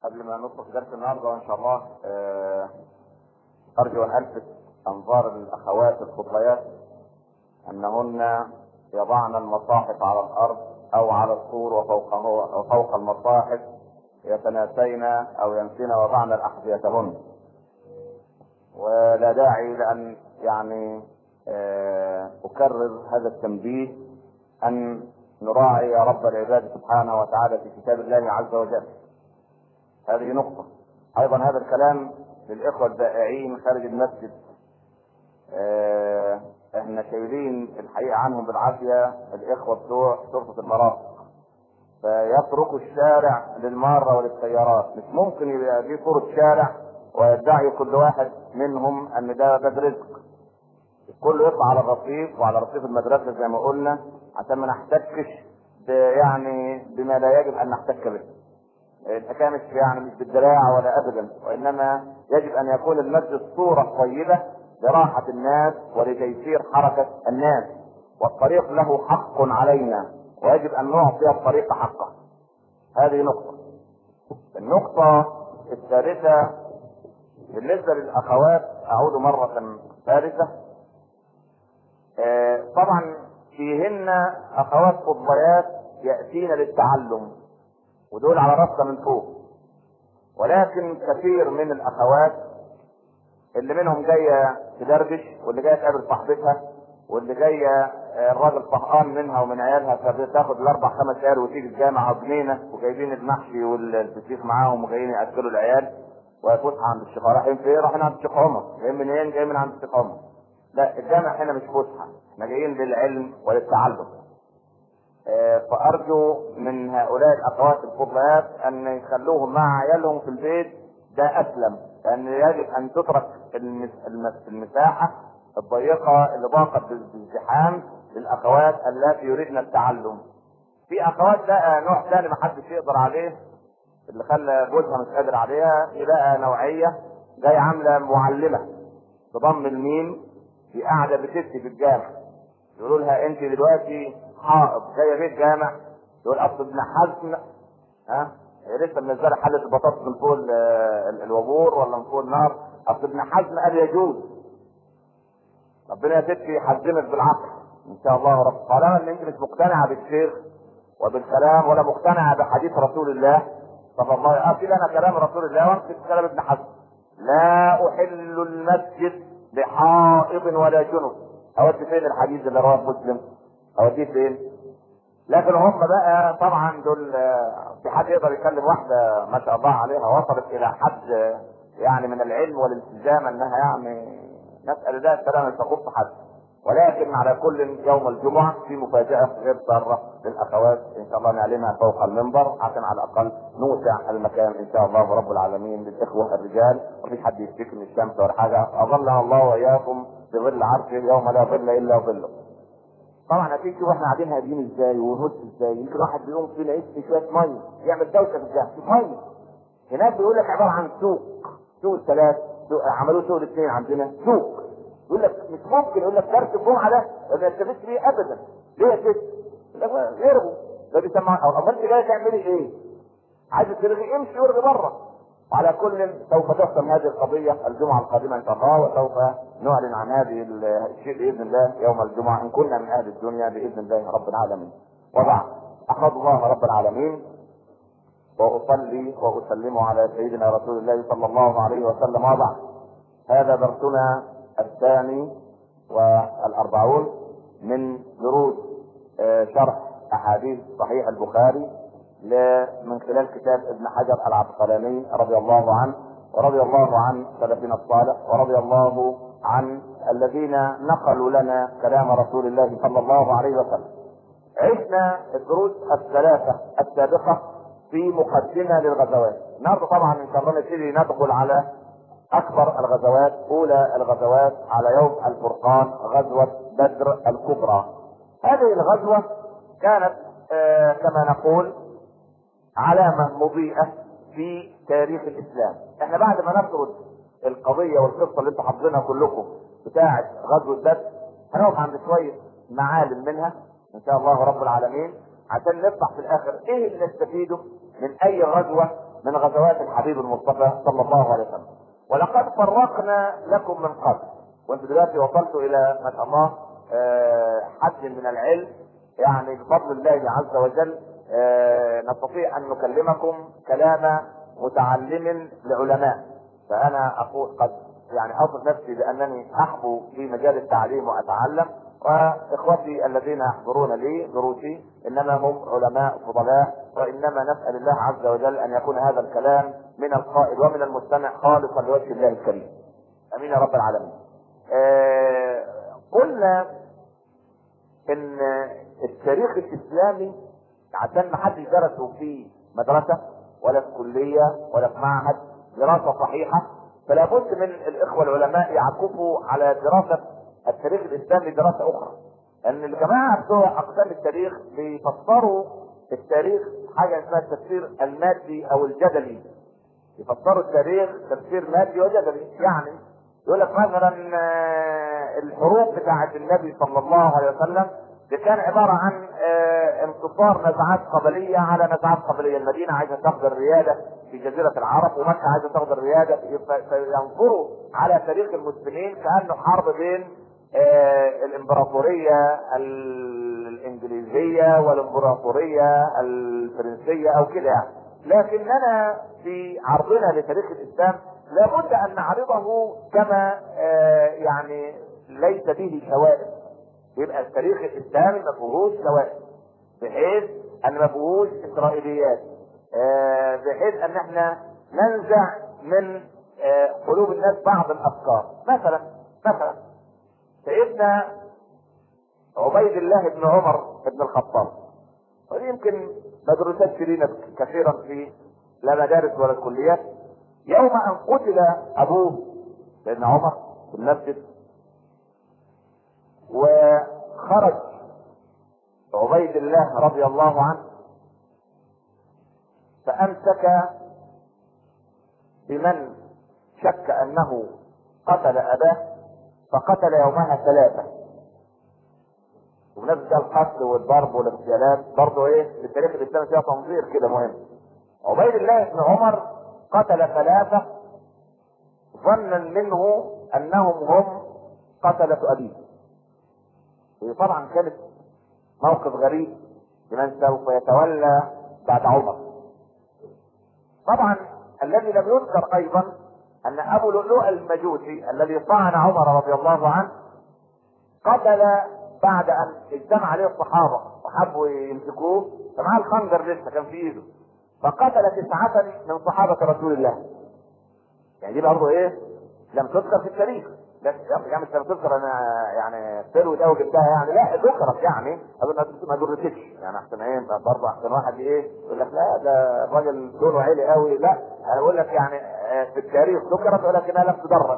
قبل ما ندخل في درس النهارده ان شاء الله ارجو ان الفت انظار الاخوات الفضليات انهن يضعن المصاحف على الارض او على السور وفوق المصاحف يتناسين او ينسين وضعن احذيتهن. ولا داعي لان اكرر هذا التنبيه ان نراعي رب العباد سبحانه وتعالى في كتاب الله عز وجل. هذه نقطة. ايضا هذا الكلام للاخوة البائعين خارج المسجد، احنا شايلين الحقيقة عنهم بالعافية الاخوة بتوع شرطة المرافق، فيتركوا الشارع للمارة وللسيارات. مش ممكن يبقى دي صورة شارع ويدعي كل واحد منهم ان ده باب رزق. كله يطلع على الرصيف وعلى رصيف المدرسة زي ما قلنا عشان ما نحتكش بما لا يجب ان نحتك به. الحكايه مش بالدراع ولا ابدا، وانما يجب ان يكون المسجد صوره طيبه لراحه الناس ولتيسير حركه الناس، والطريق له حق علينا ويجب ان نعطي الطريق حقه. هذه نقطه. النقطه الثالثه بالنسبه للاخوات، اعود مره ثالثه، طبعا فيهن اخوات فضليات ياتين للتعلم ودول على راسنا من فوق، ولكن كثير من الاخوات اللي منهم جايه تدردش، واللي جايه تقابل صاحبتها، واللي جايه الراجل طهقان منها ومن عيالها فبتاخد الاربع خمس عيال وتيجي الجامعه جنينه وجايبين المحشي والفسيخ معاهم وجايين ياكلوا العيال وفسحه عند الشيخ. رايحين فين؟ رايحين عند الشيخ عمر. جايين منين؟ جايين من عند الشيخ عمر. لا، الجامع هنا مش فسحه، احنا جايين للعلم وللتعلم. فارجو من هؤلاء الاخوات الفضليات ان يخلوهم مع عيالهم في البيت، ده اسلم، لان يجب ان تترك المساحه الضيقه اللي ضاقت بالازدحام للاخوات اللاتي يريدن التعلم. في اخوات بقى نوع ثاني ما حدش يقدر عليه، اللي خلى جوزها مش قادر عليها، بقى نوعيه جايه عامله معلمه بضم الميم، في قاعده بتفتي في الجامع. يقولوا لها انت دلوقتي حائض جايه بيت جامع، يقول اصل ابن حزم هي لسه منزله حله البطاطس من فوق الوابور ولا من فوق النار، اصل ابن حزم قال يجوز. ربنا يا ستي يحزمك بالعقل ان شاء الله رب. طالما ان انت مش مقتنعه بالشيخ وبالكلام ولا مقتنعه بحديث رسول الله صلى الله عليه وسلم، انا كلام رسول الله وامسك كلام ابن حزم. لا احل المسجد لحائض ولا جنب. اودي فين الحديث اللي رواه مسلم؟ اوديه فين؟ لكن هم بقى طبعا دول، في حد يقدر يكلم واحده ما شاء الله عليها وصلت الى حد من العلم والالتزام انها نسال ده الكلام مش تخص حد. ولكن على كل يوم الجمعه في مفاجاه غير ساره للاخوات ان شاء الله نعلنها فوق المنبر عشان على الاقل نوسع المكان ان شاء الله رب العالمين للاخوه الرجال، ومفيش حد يشتكي من الشمس ولا حاجه. اظلنا الله واياكم بظل عرشه يوم لا ظل الا ظله. طبعا اكيد شوف احنا قاعدين هادين ازاي ونهز ازاي. يمكن واحد بيقوم فينا يشتري شويه ميه يعمل دوشه في الجامع. شوف ميه هناك بيقول لك عباره عن سوق الثلاث، عملوه سوق الاثنين عندنا سوق. يقول لك مش ممكن، يقول لك درس الجمعه ده ما يستفدش بيه ابدا. ليه يا ست؟ يرغوا ده بيسمع. او انت جاي تعملي ايه؟ عايز ترغي امشي وارغي بره. وعلى كل سوف تختم هذه القضيه الجمعه القادمه ان شاء الله، وسوف نعلن عن هذه الشيء باذن الله يوم الجمعه ان كنا من اهل الدنيا باذن الله رب العالمين. وبعد، احمد الله رب العالمين واصلي واسلم على سيدنا رسول الله صلى الله عليه وسلم. وبعد، هذا درسنا الثاني والأربعون من دروس شرح احاديث صحيح البخاري من خلال كتاب ابن حجر العسقلاني رضي الله عنه، ورضي الله عن سلفنا الصالح، ورضي الله عن الذين نقلوا لنا كلام رسول الله صلى الله عليه وسلم. عشنا الدروس الثلاثة السابقة في مقدمة للغزوات. النهارده طبعا ان شاء الله نبتدي ندخل على اكبر الغزوات. اولى الغزوات على يوم الفرقان غزوة بدر الكبرى. هذه الغزوة كانت كما نقول علامة مضيئة في تاريخ الاسلام. احنا بعد ما نسرد القضية والقصة اللي انتم حافظينها كلكم بتاعة غزوة بدر، هنقف عند شوية معالم منها ان شاء الله رب العالمين عشان نطلع في الاخر ايه اللي نستفيده من اي غزوة من غزوات الحبيب المصطفى صلى الله عليه وسلم. ولقد فرقنا لكم من قبل، وانتم دلوقتي وصلتوا الى ما شاء الله حد من العلم، يعني بفضل الله عز وجل نستطيع ان نكلمكم كلام متعلم لعلماء. فانا اقول قد يعني اصف نفسي بانني احبو في مجال التعليم واتعلم، واخوتي الذين يحضرون لي دروسي انما هم علماء فضلاء، وانما نسال الله عز وجل ان يكون هذا الكلام من القائل ومن المستمع خالصا لوجه الله الكريم. امين يا رب العالمين. قلنا ان التاريخ الاسلامي عشان ما حدش درسه في مدرسه ولا في كليه ولا في معهد دراسه صحيحه، فلا بد من الاخوه العلماء يعكفوا على دراسه التاريخ الاسلامي دراسه اخرى. ان الجماعه بتوع اقسام التاريخ بيفسروا التاريخ حاجه اسمها التفسير المادي او الجدلي. يفسروا التاريخ تفسير مادي وجدلي، يعني يقول لك مثلا الحروب بتاعه النبي صلى الله عليه وسلم دي كان عباره عن انتصار نزعات قبليه على نزعات قبليه. المدينه عايزه تاخذ الرياده في جزيره العرب، ومكه عايزه تاخذ الرياده، فينظروا على تاريخ المسلمين كانه حرب بين الامبراطوريه الانجليزيه والامبراطوريه الفرنسيه او كده يعني. لكننا في عرضنا لتاريخ الاسلام لابد ان نعرضه كما يعني ليس به شوائب. يبقى التاريخ الاسلامي ما فيهوش شوائب، بحيث ان ما فيهوش اسرائيليات، بحيث ان احنا ننزع من قلوب الناس بعض الافكار. مثلا سيدنا عبيد الله بن عمر بن الخطاب، ودي يمكن ما درستش لينا كثيرا في لا مدارس ولا كليات. يوم ان قتل ابوه سيدنا عمر في المسجد، وخرج عبيد الله رضي الله عنه فامسك بمن شك انه قتل اباه، فقتل يومها 3. ونفس القتل والضرب والاغتيالات برضه ايه في التاريخ الاسلامي فيها تنظير كده مهم. عبيد الله بن عمر قتل 3 ظنا منه انهم هم قتلة ابيه. وطبعا كانت موقف غريب لمن سوف يتولى بعد عمر. طبعا الذي لم يذكر ايضا ان ابو لؤلؤ المجوسي الذي طعن عمر رضي الله عنه قتل بعد ان اجتمع عليه الصحابه وحبوا يمسكوه، فمعاه الخنجر لسه كان في ايده، فقتل 9 من صحابه رسول الله. يعني دي برضه ايه لم تذكر في التاريخ. يعني مش لم تذكر انا يعني ثروه قوي جبتها يعني، لا ذكرت يعني اظن ما درستش يعني احسن ايه برضه احسن واحد ايه يقول لك لا ده الراجل لونه عالي قوي. لا انا بقول لك يعني في التاريخ ذكرت ولكنها لم تدرس.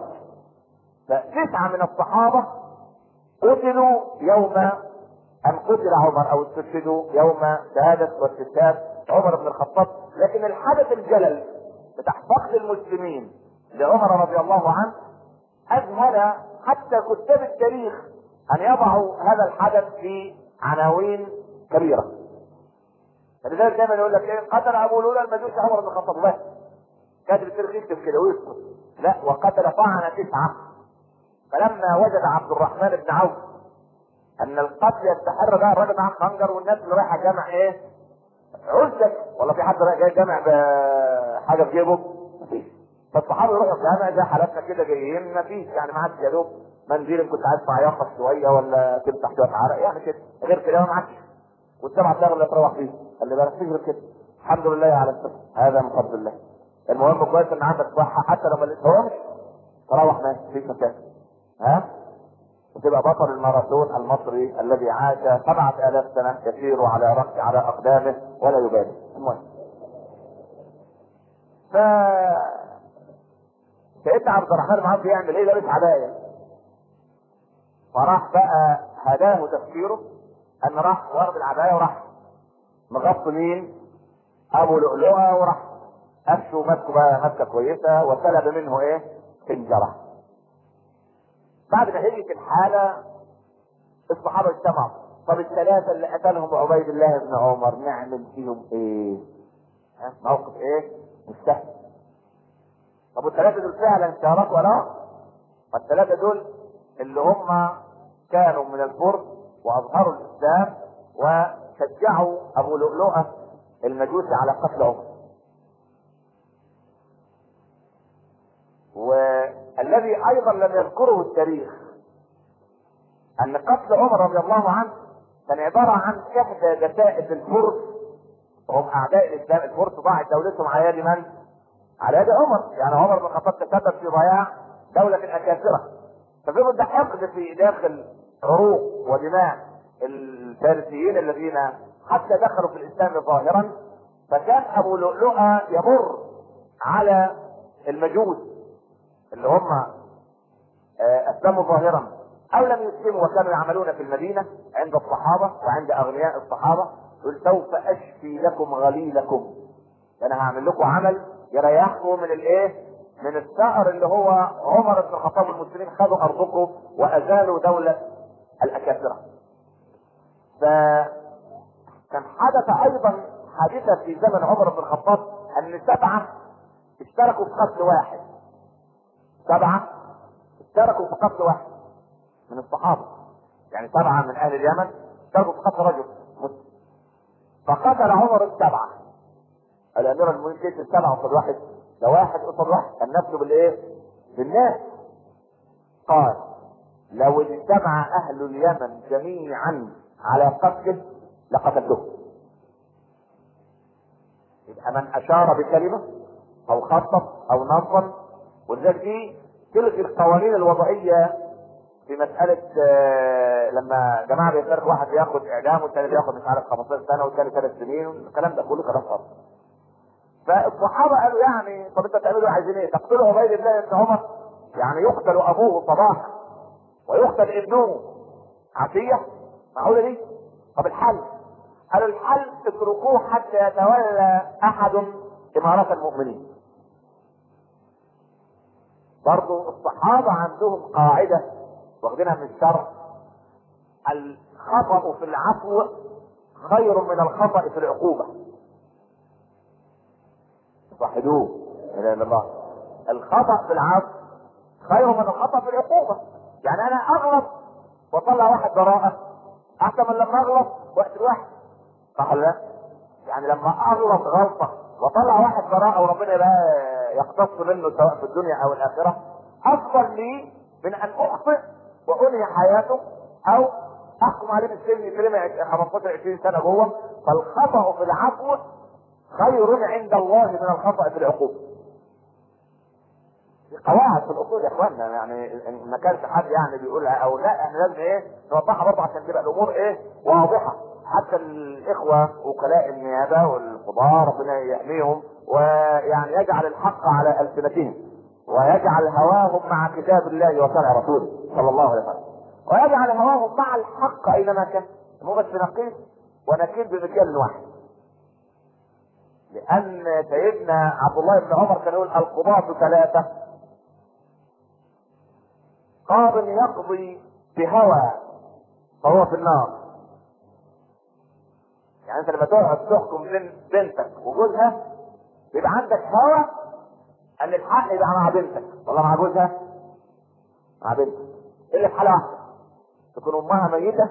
ف9 من الصحابه قتلوا يوم ان قتل عمر او استشهدوا يوم شهاده واستشهاد عمر بن الخطاب. لكن الحدث الجلل بتاع فقد المسلمين لعمر رضي الله عنه اذهل حتى كتاب التاريخ ان يضعوا هذا الحدث في عناوين كبيره. فلذلك دايما يقول لك ايه قتل ابو لؤلؤ المجوسي عمر بن الخطاب، بس كاتب التاريخ يكتب كده ويسكت. لا، وقتل طعن 9. فلما وجد عبد الرحمن بن عوف ان القتل يستحر بقى الراجل معاه خنجر والناس اللي رايحه جامع ايه عزك ولا في حد جاي جامع بحاجه في جيبه؟ مفيش. فالصحابه يروحوا الجامع زي حالاتنا كده جايين مفيش يعني معاك يا دوب منزل كنت عايز تعيطك شويه ولا تمسح شويه عرق يعني كده، غير كده ما معكش. والسبع ساغ اللي تروح فيه خلي بالك فيه غير كده. الحمد لله على السبب، هذا من فضل الله. المهم كويس ان عندك صحه حتى لو ما لقيتهمش تروح ماشي مفيش مشاكل. ها؟ وتبقى بطل الماراثون المصري الذي عاش 7000 سنه يسير على اقدامه ولا يبالي. المهم ف سيدنا عبد الرحمن بن عوف يعمل ايه؟ لابس عبايه. فراح بقى هداه تفكيره ان راح واخد العبايه وراح مغطي مين؟ ابو لؤلؤه، وراح قفشه ومسكه بقى مسكه كويسه وسلب منه ايه؟ خنجره. بعد ما هديت الحاله الصحابه اجتمعوا. طب ال3 اللي قتلهم عبيد الله بن عمر نعمل فيهم ايه؟ موقف ايه؟ مش سهل. طب والثلاثه دول فعلا شاركوا ولا لا؟ فالثلاثه دول اللي هم كانوا من الفرس واظهروا الاسلام وشجعوا ابو لؤلؤه المجوسي على قتل عمر. والذي ايضا لم يذكره التاريخ ان قتل عمر رضي الله عنه كان عباره عن احدى دسائس الفرس، وهم اعداء الاسلام. الفرس ضاعت دولتهم على يد من؟ على يد عمر. يعني عمر بن الخطاب تسبب في ضياع دوله الاكاسره، ففضل ده حقد في داخل عروق ودماء الفارسيين الذين حتى دخلوا في الاسلام ظاهرا. فكان ابو لؤلؤه يمر على المجوس اللي هم اسلموا ظاهرا او لم يسلموا وكانوا يعملون في المدينه عند الصحابه وعند اغنياء الصحابه، يقول سوف اشفي لكم غليلكم، انا هعمل لكم عمل يريحكم من الايه؟ من الثأر اللي هو عمر بن الخطاب. المسلمين خدوا ارضكم وازالوا دوله الاكاسره. فكان حدث ايضا حادثه في زمن عمر بن الخطاب ان 7 اشتركوا في قتل واحد. 7 اشتركوا في قتل واحد من الصحابه، يعني 7 من اهل اليمن اشتركوا في قتل رجل مسلم. فقتل عمر ال7. الامير المؤمنين كيف 7 قصاد واحد؟ ده واحد قصاد واحد، كان نفسه بالايه؟ بالناس. قال لو اجتمع اهل اليمن جميعا على قتله لقتلته. يبقى من اشار بكلمه او خطط او نظم، ولذلك دي تلغي القوانين الوضعيه في مساله لما جماعه بيفرق واحد بياخد اعدام والثاني بياخد مش عارف 15 سنه والثاني 3 سنين، الكلام ده كله كلام فاضي. فالصحابه قالوا يعني طب انت تعملوا عايزين ايه؟ تقتلوا عبيد الله بن عمر؟ يعني يقتل ابوه صباحا ويقتل ابنه عشيه؟ معقوله دي؟ طب الحل؟ قالوا الحل اتركوه حتى يتولى احد امارات المؤمنين. برضو الصحابه عندهم قاعده واخدينها من الشرع: الخطأ في العفو خير من الخطأ في العقوبة. وحدوه لا اله الا الله. الخطأ في العفو خير من الخطأ في العقوبة. يعني انا اغلط واطلع واحد براءة احسن من لما اغلط وقت الواحد، صح ولا لا؟ يعني لما اغلط غلطة واطلع واحد براءة وربنا بقى يقتص منه سواء في الدنيا او الاخرة، افضل لي من ان اخطئ وانهي حياته او احكم عليه بالسجن يترمي 15 20 سنة جوه. فالخطأ في العفو خير عند الله من الخطأ في العقوبة. قواعد في الاصول يا اخوانا، يعني ما كانش حد يعني بيقولها او لا، احنا لازم ايه نوضحها برضه عشان تبقى الامور ايه واضحه. حتى الاخوه وكلاء النيابه والقضاه ربنا يحميهم ويعني يجعل الحق على السنتهم ويجعل هواهم مع كتاب الله وشرع رسوله صلى الله عليه وسلم، ويجعل هواهم مع الحق اينما كان. مو بس نقيس ونكيل بمكيال واحد. لان سيدنا عبد الله بن عمر كان يقول القضاة 3: قاض يقضي بهوى فهو في النار. يعني انت لما تقعد تحكم بين بنتك وجوزها يبقى عندك هوى ان الحق يبقى مع بنتك ولا مع جوزها؟ مع بنتك. الا في حاله واحده: تكون امها ميته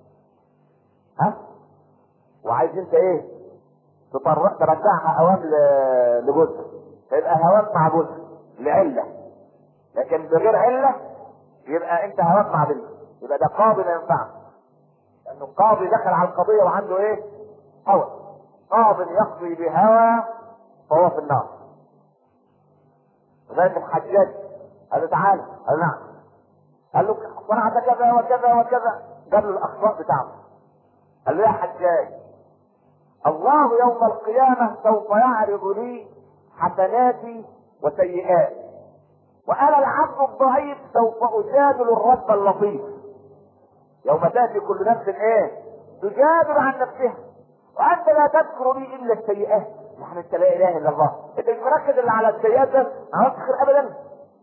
وعايز انت ايه ترجعها اوام لجوزها، يبقى هواك مع جوزها لعله. لكن بغير عله يبقى انت هواك مع بنتك، يبقى ده قاضي ما ينفعش، لانه القاضي دخل على القضيه وعنده ايه؟ هوى. قاضي يقضي بهوى فهو في النار. وذلك الحجاج قال له تعالى، قال له نعم، قال له صنعت كذا وكذا وكذا، جاب له الاخطاء بتاعته. قال له يا حجاج، الله يوم القيامة سوف يعرض لي حسناتي وسيئاتي، وانا العبد الضعيف سوف اجادل الرب اللطيف. يوم تاتي كل نفس ايه؟ تجادل عن نفسها، وانت لا تذكر لي الا السيئات. نحن انت لا اله الا الله، انت مش مركز الا على السيئات بس، ما تخير ابدا.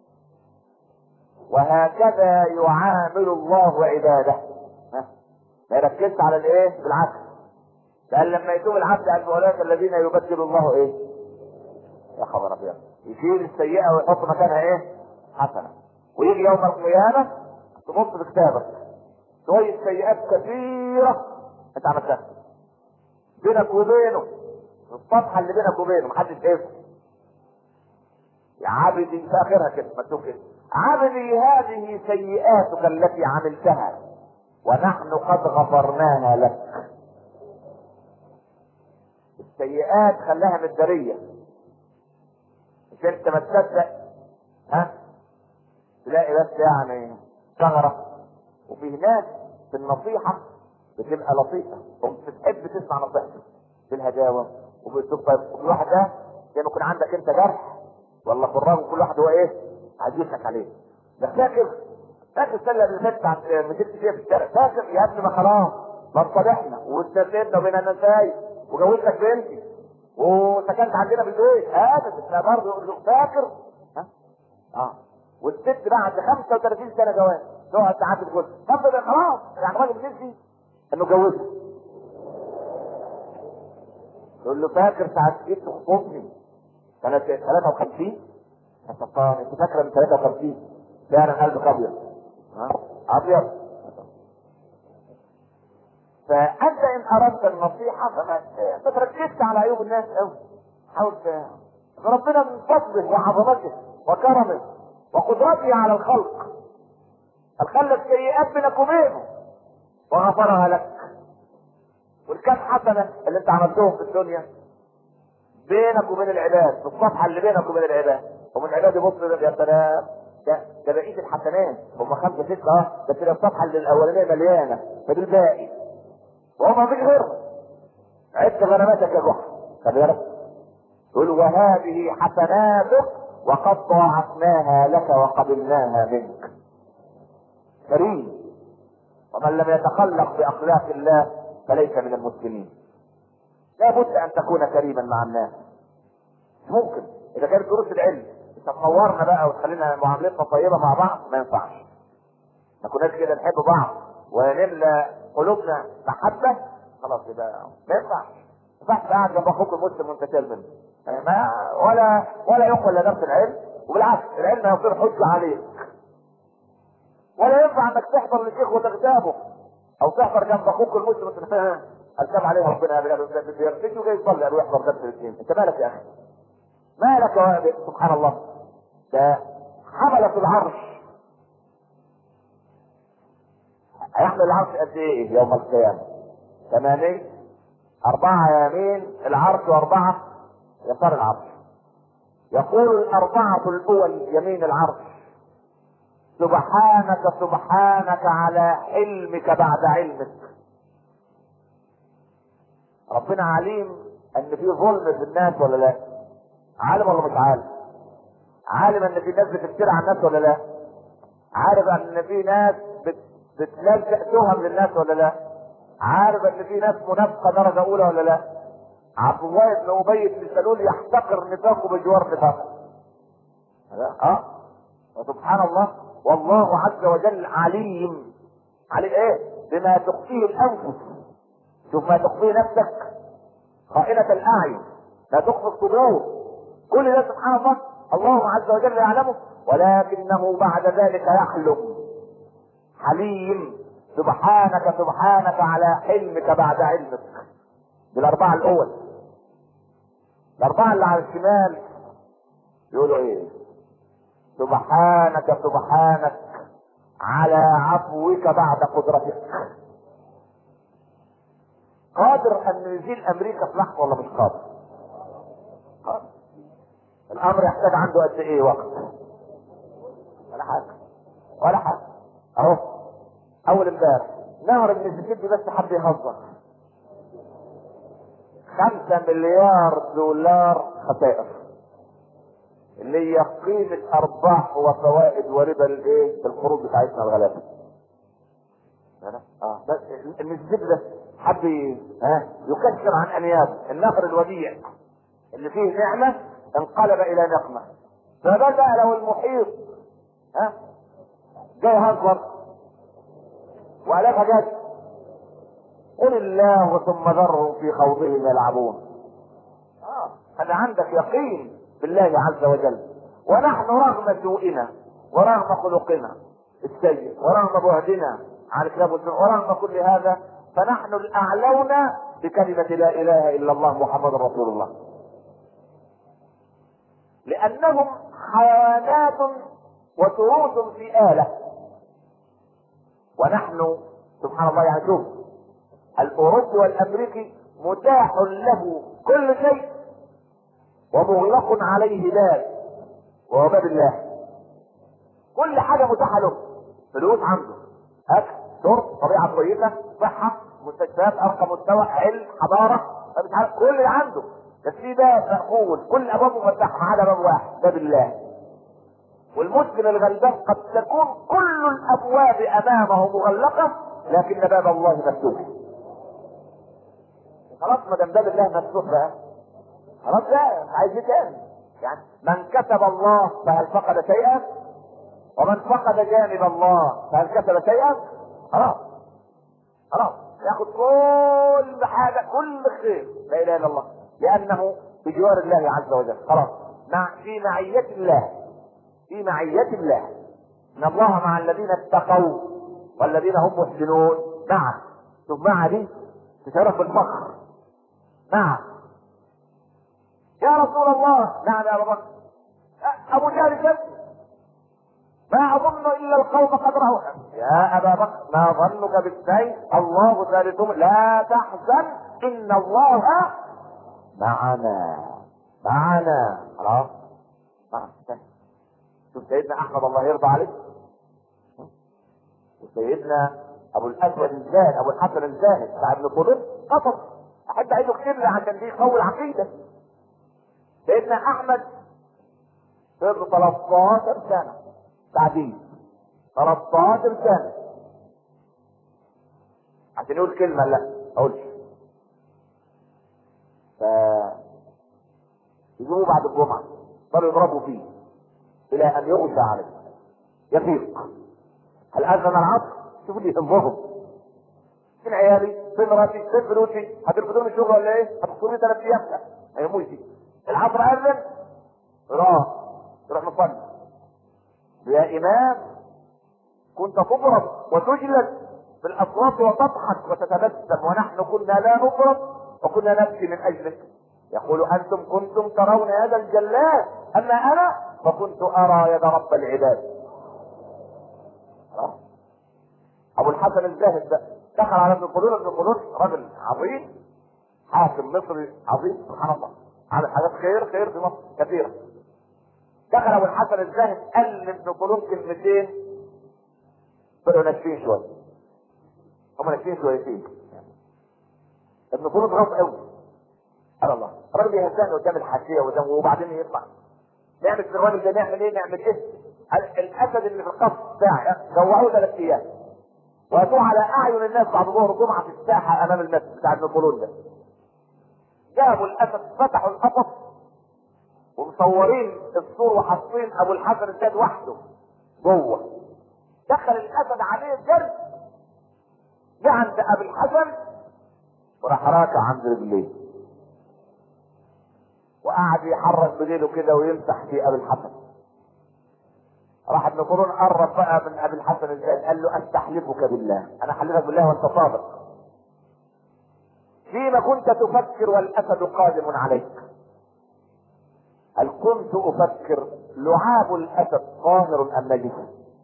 وهكذا يعامل الله عباده. ما يركزش على الايه؟ بالعكس، لان لما يتوب العبد قال اولئك الذين يبدل الله ايه؟ يا خبر ابيض، يشيل السيئه ويحط مكانها ايه؟ حسنه. ويجي يوم القيامه تبص في كتابك شويه سيئات كثيره انت عملتها بينك وبينه، الصفحه اللي بينك وبينه محدش شايفها. يا عبدي في اخرها كده مكتوب كده: عبدي هذه سيئاتك التي عملتها ونحن قد غفرناها لك. السيئات خلاها مداريه، مش انت ما تصدق ها تلاقي بس يعني ثغره. وفي ناس في النصيحه بتبقى لطيفه وبتحب تسمع نصيحته بالهداوه وبالاسلوب طيب. وفي واحد ده زي ما يكون عندك انت جرح ولا فراغ وكل واحد هو ايه هيضحك عليه. ده فاكر السنه اللي فاتت عند مسكت فيها في الشارع، فاكر يا ابني ما خلاص ما انصلحنا واستسلمنا وبينا نساي وجوزتك بنتي وسكنت عندنا في البيت هذا برضه يقول له فاكر ها والست بعد 35 سنه جواز تقعد ساعات تقول طب ده خلاص يعني راجل نسي انه جوزها. تقول له فاكر ساعه جيت تخطبني سنه 53 انت فاكره من 53 فعلا قلبك ابيض ابيض. فانت ان اردت النصيحه فما تركزش على عيوب الناس قوي، حاول ربنا من فضله وعظمته وكرمه وقدرته على الخلق خلق سيئات بينك وبينه وغفرها لك. والكام حسنه اللي انت عملتهم في الدنيا بينك وبين العباد في الصفحه اللي بينك وبين العباد، ومن العباد يبص يا سلام ده بقيه الحسنات هم 5 6 بس الصفحه اللي الاولانيه مليانه فدي الباقي وهو ما فيش غيرها. عدت غنماتك يا جحا خلي بالك. يقول وهذه حسناتك وقد ضاعفناها لك وقبلناها منك. كريم، ومن لم يتخلق باخلاق الله فليس من المسلمين. لا بد ان تكون كريما مع الناس. ممكن اذا كانت دروس العلم تطورنا بقى وتخلينا معاملتنا طيبه مع بعض ما ينفعش. ما كناش كده نحب بعض ونملى قلوبنا محبه خلاص يبقى ما ينفعش. ما ينفعش قاعد جنب اخوك المسلم وانت تلمن ما ولا يقبل لا درس العلم، وبالعكس العلم هيصير حجه عليك. ولا ينفع انك تحضر للشيخ وتغتابه او تحضر جنب اخوك المسلم وتفهم الكلام عليه ربنا بيرتجي وجاي يصلي قال يحضر درس الاثنين. انت مالك يا اخي؟ مالك يا سبحان الله. ده حملة العرش هيحمل العرش قد ايه يوم القيامة؟ 8 4 يمين العرش و4 يسار العرش. يقول الأربعة الأول يمين العرش سبحانك سبحانك على حلمك بعد علمك. ربنا عليم ان في ظلم في الناس ولا لا؟ عالم ولا مش عالم؟ عالم ان في ناس بتفتري على الناس ولا لا؟ عارف ان في ناس بتلزق تهم للناس ولا لا؟ عارف ان في ناس منافقه درجه اولى ولا لا؟ عبد الله بن ابي بن سلول يحتقر نفاقه بجوار نفاقه. وسبحان الله والله عز وجل عليم علي ايه بما تخفيه الانفس. شوف ما تخفيه نفسك خائنة الاعين لا تخفي الصدور كل ده سبحان الله الله عز وجل يعلمه ولكنه بعد ذلك يحلم حليم سبحانك سبحانك على حلمك بعد علمك. بالاربعة الاول. الاربعة اللي على الشمال يقولوا ايه؟ سبحانك سبحانك على عفوك بعد قدرتك. قادر ان يزيل امريكا في لحظه ولا مش قادر؟ قادر. الامر يحتاج عنده قد ايه وقت؟ ولا حاجه ولا حاجه. اهو اول امبارح نهر المسيسيبي بس حد يهزر 5 مليار دولار خسائر اللي هي قيمة ارباح وفوائد وربا الايه القروض بتاعتنا الغلابة. بس المسيسيبي ده حب يكسر عن انياب النهر الوديع اللي فيه نعمة انقلب الى نقمة. فبدأ لو المحيط جاي هزر وعلاقة جد قل الله ثم ذرهم في خوضهم يلعبون. خلي عندك يقين بالله عز وجل. ونحن رغم سوءنا ورغم خلقنا السيء ورغم بعدنا عن الكتاب والسنة ورغم كل هذا فنحن الاعلون بكلمة لا اله الا الله محمد رسول الله، لانهم حيوانات وتروث في آلة، ونحن سبحان الله يعني شوف الاوروبي والامريكي متاح له كل شيء ومغلق عليه باب، وهو باب الله. كل حاجه متاحه له، فلوس عنده، اكل، شرب، طبيعه كويسه، صحه، مستشفيات ارقى مستوى، علم، حضاره، مش عارف كل اللي عنده، بس في باب مقفول، كل الابواب مفتحه ما عدا باب واحد، باب الله. والمسلم الغلبان قد تكون كل الابواب امامه مغلقه لكن باب الله مفتوح. خلاص ما دام باب الله مفتوح بقى خلاص بقى عايز ايه تاني؟ يعني من كسب الله فهل فقد شيئا؟ ومن فقد جانب الله فهل كسب شيئا؟ خلاص خلاص ياخد كل حاجه، كل خير، لا اله الا الله، لانه بجوار الله عز وجل. خلاص في معية الله، في معية الله، ان الله مع الذين اتقوا والذين هم محسنون. مع شوف مع دي تشرف بالفخر. مع يا رسول الله، نعم يا ابو بكر، ابو جهل كذب، ما اظن الا القوم قد رأوا. يا ابا بكر ما ظنك بالسيف؟ الله ثالثهم، لا تحزن ان الله معنا. معنا خلاص. شوف سيدنا احمد الله يرضى عليه، وسيدنا ابو الاسود الزاهد، ابو الحسن الزاهد بتاع ابن قدر قصر، احب اعيده كتير عشان دي قوي العقيده. سيدنا احمد سر 13 سنه تعديل، 13 سنه عشان يقول كلمه لا اقولش. ف يجيبوه بعد الجمعه صاروا يضربوا فيه الى ان يغشى عليه يفيق. هل اذن العصر؟ شوفوا لي يهمهم فين عيالي؟ فين مراتي؟ فين فلوسي؟ هترفضوني الشغل ولا ايه؟ هتخصوني 3 ايام؟ لا ما يهموش دي. العصر اذن تروح مصلي. يا امام كنت تضرب وتجلد في الاصوات وتضحك وتتبسم ونحن كنا لا نضرب وكنا نبكي من اجلك. يقول انتم كنتم ترون هذا الجلاد، اما انا فكنت ارى يد رب العباد. ابو الحسن الزاهد ده دخل على ابن قدور رجل عظيم، حاكم مصري عظيم سبحان الله، عمل حاجات خير في مصر كثيره. دخل ابو الحسن الزاهد قال لابن قدور كلمتين طلعوا ناشفين شويه، هم ناشفين شويتين. ابن قدور غلط قوي، سبحان الله، الراجل بيهزقني قدام الحاشيه وبعدين يطلع نعمل في الراجل ده، نعمل ايه؟ نعمل ايه؟ الاسد اللي في القصر بتاعي جوعوه 3 ايام واتوه على اعين الناس بعد ظهر الجمعه في الساحه امام المسجد بتاع ابن قولون ده. جابوا الاسد، فتحوا القفص ومصورين السور وحاطين ابو الحسن الزاد وحده جوه. دخل الاسد عليه جري، جه عند ابو الحسن وراح راكع عند رجليه وقعد يحرك بديله كده ويمسح في ابي الحسن. راح ابن قولون قرب بقى من ابي الحسن الزاد قال له استحلفك بالله، انا احلفك بالله وانت صادق، فيما كنت تفكر والاسد قادم عليك؟ هل كنت افكر لعاب الاسد طاهر ام نجس؟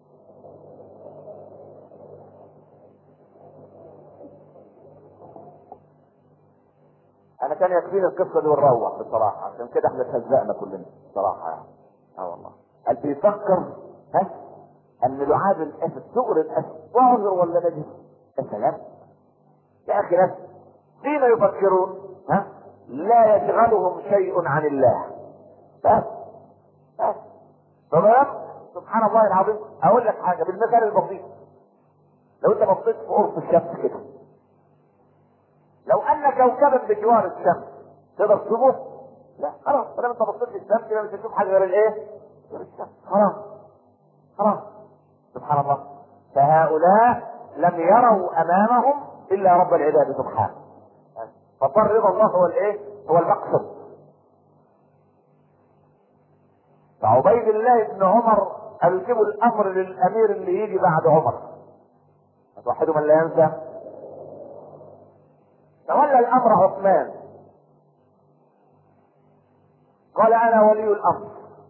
انا كان يكفيني القصه دي ونروح بصراحه، عشان كده احنا اتهزقنا كلنا بصراحه يعني. والله قال بيفكر ان لعاب الاسد صغر الاسد طاهر ولا نجس؟ يا سلام يا اخي، ناس فيما يفكرون لا يشغلهم شيء عن الله. بس تمام. سبحان الله العظيم. اقول لك حاجه بالمثال البسيط، لو انت بصيت في قرص الشمس كده، لو ان كوكبا بجوار الشمس تقدر تشوفه؟ لا خلاص، ما دام انت بصيت في الشمس كده مش هتشوف حاجه غير الايه؟ غير الشمس. خلاص سبحان الله. فهؤلاء لم يروا امامهم الا رب العباد سبحانه، فصار رضا الله هو الايه؟ هو المقصد. فعبيد الله بن عمر قالوا يجيبوا الامر للامير اللي يجي بعد عمر، توحدوا من لا ينسى. تولى الامر عثمان، قال انا ولي الامر،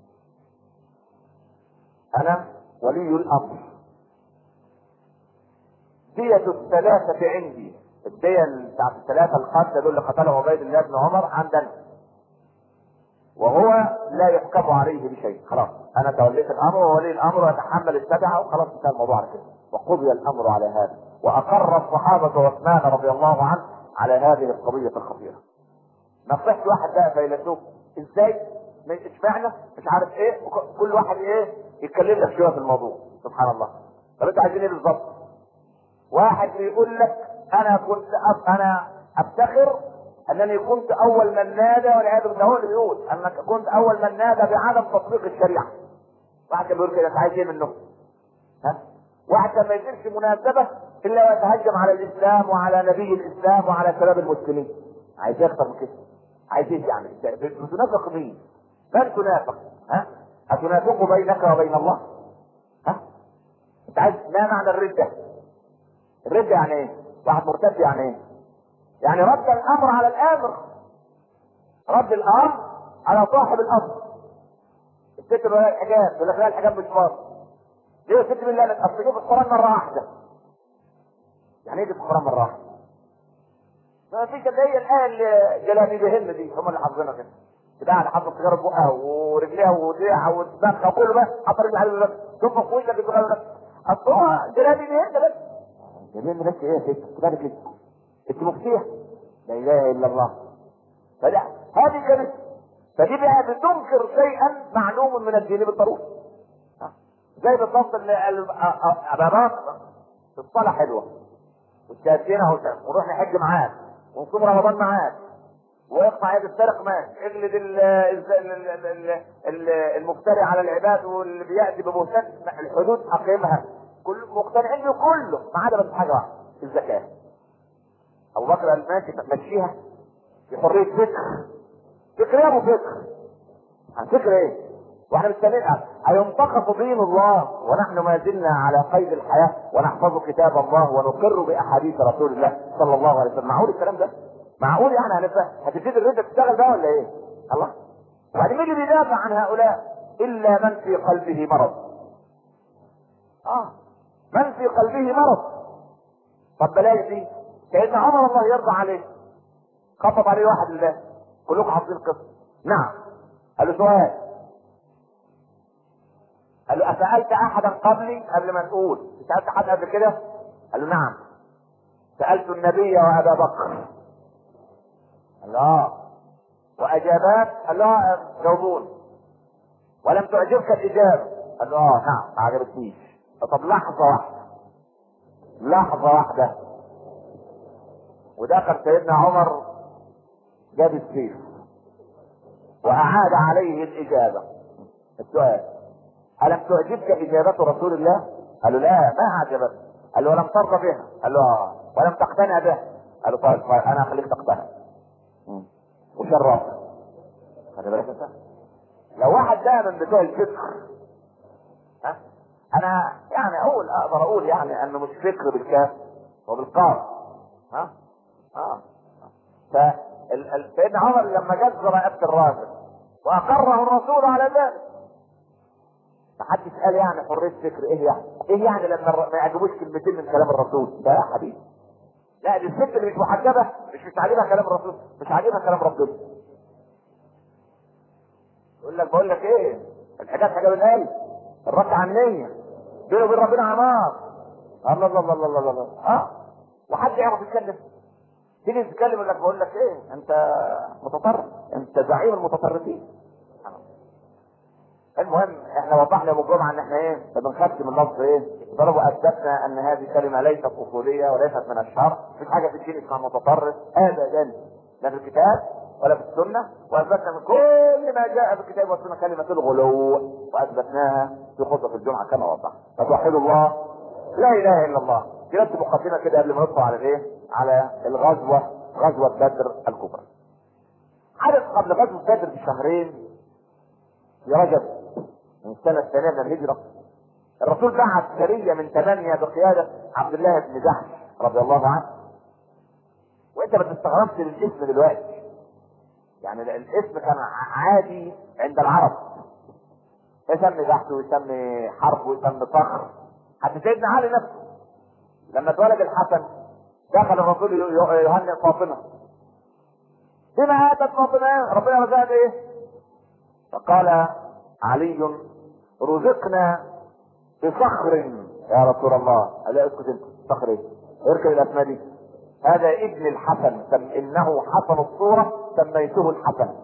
انا ولي الامر، دية الثلاثة عندي، الدية بتاعت الثلاثة القتلى دول اللي قتلهم عبيد الله بن عمر عندنا، وهو لا يحكم عليه بشيء. خلاص انا توليت الامر وولي الامر ويتحمل التبع وخلاص انتهى الموضوع على كده، وقضي الامر على هذا، واقر الصحابة عثمان رضي الله عنه على هذه القضية الخطيرة. نصيحة واحد بقى فيلسوف ازاي اشمعنى مش عارف ايه، كل واحد ايه يتكلم لك شويه في الموضوع. سبحان الله. طب انتوا عايزين ايه بالظبط؟ واحد بيقول لك انا افتخر انني كنت اول من نادى، والعياذ بالله هو اللي بيقول انك كنت اول من نادى بعدم تطبيق الشريعه. واحد كان بيقول كده، انت عايز ايه منه؟ ها؟ واحد كان ما يصيرش مناسبه الا ويتهجم على الاسلام وعلى نبي الاسلام وعلى شباب المسلمين. عايز ايه اكتر من كده؟ عايز ايه يعني؟ بتنافق مين؟ من تنافق؟ ها؟ اتنافق بينك وبين الله؟ ها؟ انت عايز ما معنى الردة؟ الردة يعني ايه؟ واحد مرتد يعني ايه؟ يعني رد الامر على الامر، رد الامر على صاحب الامر. الست اللي لها الحجاب يقول لك لا الحجاب مش فرض. ليه يا ست بالله؟ اصل جيب القران مره واحده. يعني ايه جيب القران مره واحده؟ ما فيش اللي هي الايه اللي جلابيبهن دي هم اللي حافظينها كده. بتاع اللي حاطط سيجاره في بقها ورجليها ودراعها ودماغها وكله بقى حاطط رجل على الباب تنفخ في وشك بتغير بس. اصل هو جلابيبهن بس. جلابيبهن بس ايه يا ست؟ بالك كده. انت مفتيح؟ لا اله الا الله. فلا هذه كانت، فدي بقى بتنكر شيئا معلوم من الدين بالضروره. زي بالضبط ابا بكر الصلاه حلوه والتأذينة ونروح نحج معاك ونصوم رمضان معاك ويقطع يد السارق مات، اجلد المفتري على العباد واللي بيأتي ببهتان الحدود اقيمها، كل مقتنعين بكله ما عدا بس حاجه واحده، الزكاه. ابو بكر قال ماشي مشيها في حريه فكر. فكر يا ابو فكر، فكر ايه؟ واحنا مستنيين هينتقص دين الله ونحن ما زلنا على قيد الحياه ونحفظ كتاب الله ونقر باحاديث رسول الله صلى الله عليه وسلم. معقول الكلام ده؟ معقول يعني هتبتدي الردة تشتغل ده ولا ايه؟ الله. وبعدين مين اللي بيدافع عن هؤلاء الا من في قلبه مرض؟ من في قلبه مرض. طب بلاش دي، سيدنا عمر الله يرضى عليه خطب عليه واحد الله، كلكم حافظين القصه. نعم. قال له سؤال، قال له اسالت احدا قبلي؟ قبل ما تقول سالت حد قبل كده؟ قال له نعم. سالت النبي وابا بكر؟ قال له واجابات؟ قال له جاوبوني. ولم تعجبك الاجابه؟ قال له نعم ما عجبتنيش. طب لحظه واحده، لحظه واحده، ودخل سيدنا عمر جاب السيف واعاد عليه الاجابه. السؤال: ألم تعجبك إجابة رسول الله؟ قال له لا ما عجبتني. قال له ولم ترضى بها؟ قال له ولم تقتنع بها؟ قال له طيب أنا أخليك تقتنع وشرفك. خلي بالك انت، لو واحد ده من بتوع الفكر، أنا يعني أقدر أقول يعني أنه مش فكر بالكاف وبالقاف. سيدنا عمر لما جذب رقبة الراجل وأقره الرسول على ذلك، محدش قال يعني حرية فكر ايه يعني؟ ايه يعني لما ما يعجبوش كلمتين من كلام الرسول؟ لا يا حبيبي، لا دي الست اللي مش محجبة مش عاجبها كلام الرسول، مش عاجبها كلام ربنا. يقول لك بقول لك ايه؟ الحجاب حجاب القلب، الرد عن النية، بينه وبين ربنا عمار. الله الله الله الله الله الله. وحد يعرف يتكلم؟ تيجي تتكلم يقول لك بقول لك ايه؟ انت متطرف، انت زعيم المتطرفين. المهم احنا وضحنا يوم الجمعه ان احنا ايه؟ ما بنخافش من لفظ ايه؟ ضربوا اثبتنا ان هذه كلمه ليست اصوليه وليست من الشرع، مفيش حاجه في الدين اسمها متطرف ابدا، لا في الكتاب ولا في السنه، واثبتنا من كل ما جاء في الكتاب والسنه كلمه الغلو واثبتناها في خطبه الجمعه كما وضحنا. فتوحدوا الله، لا اله الا الله. دي بس مقدمه كده قبل ما ندخل على الايه؟ على الغزوه، غزوه بدر الكبرى. حدث قبل غزوه بدر بشهرين في رجب السنة الثانية من الهجرة. الرسول بعت سرية من 8 بقيادة عبد الله بن جحش رضي الله عنه. وانت ما تستغربش الاسم دلوقتي، يعني الاسم كان عادي عند العرب، يسمي جحش ويسمي حرب ويسمي فخر. حتى سيدنا علي نفسه لما اتولد الحسن دخل الرسول يهنئ فاطمة، بما اتت فاطمة ربنا رزقها بايه؟ فقال علي رزقنا بصخر يا رسول الله. قال لا اسكت انت، صخر ايه؟ اركب الاسماء دي. هذا ابن الحسن، انه حسن الصورة سميته الحسن.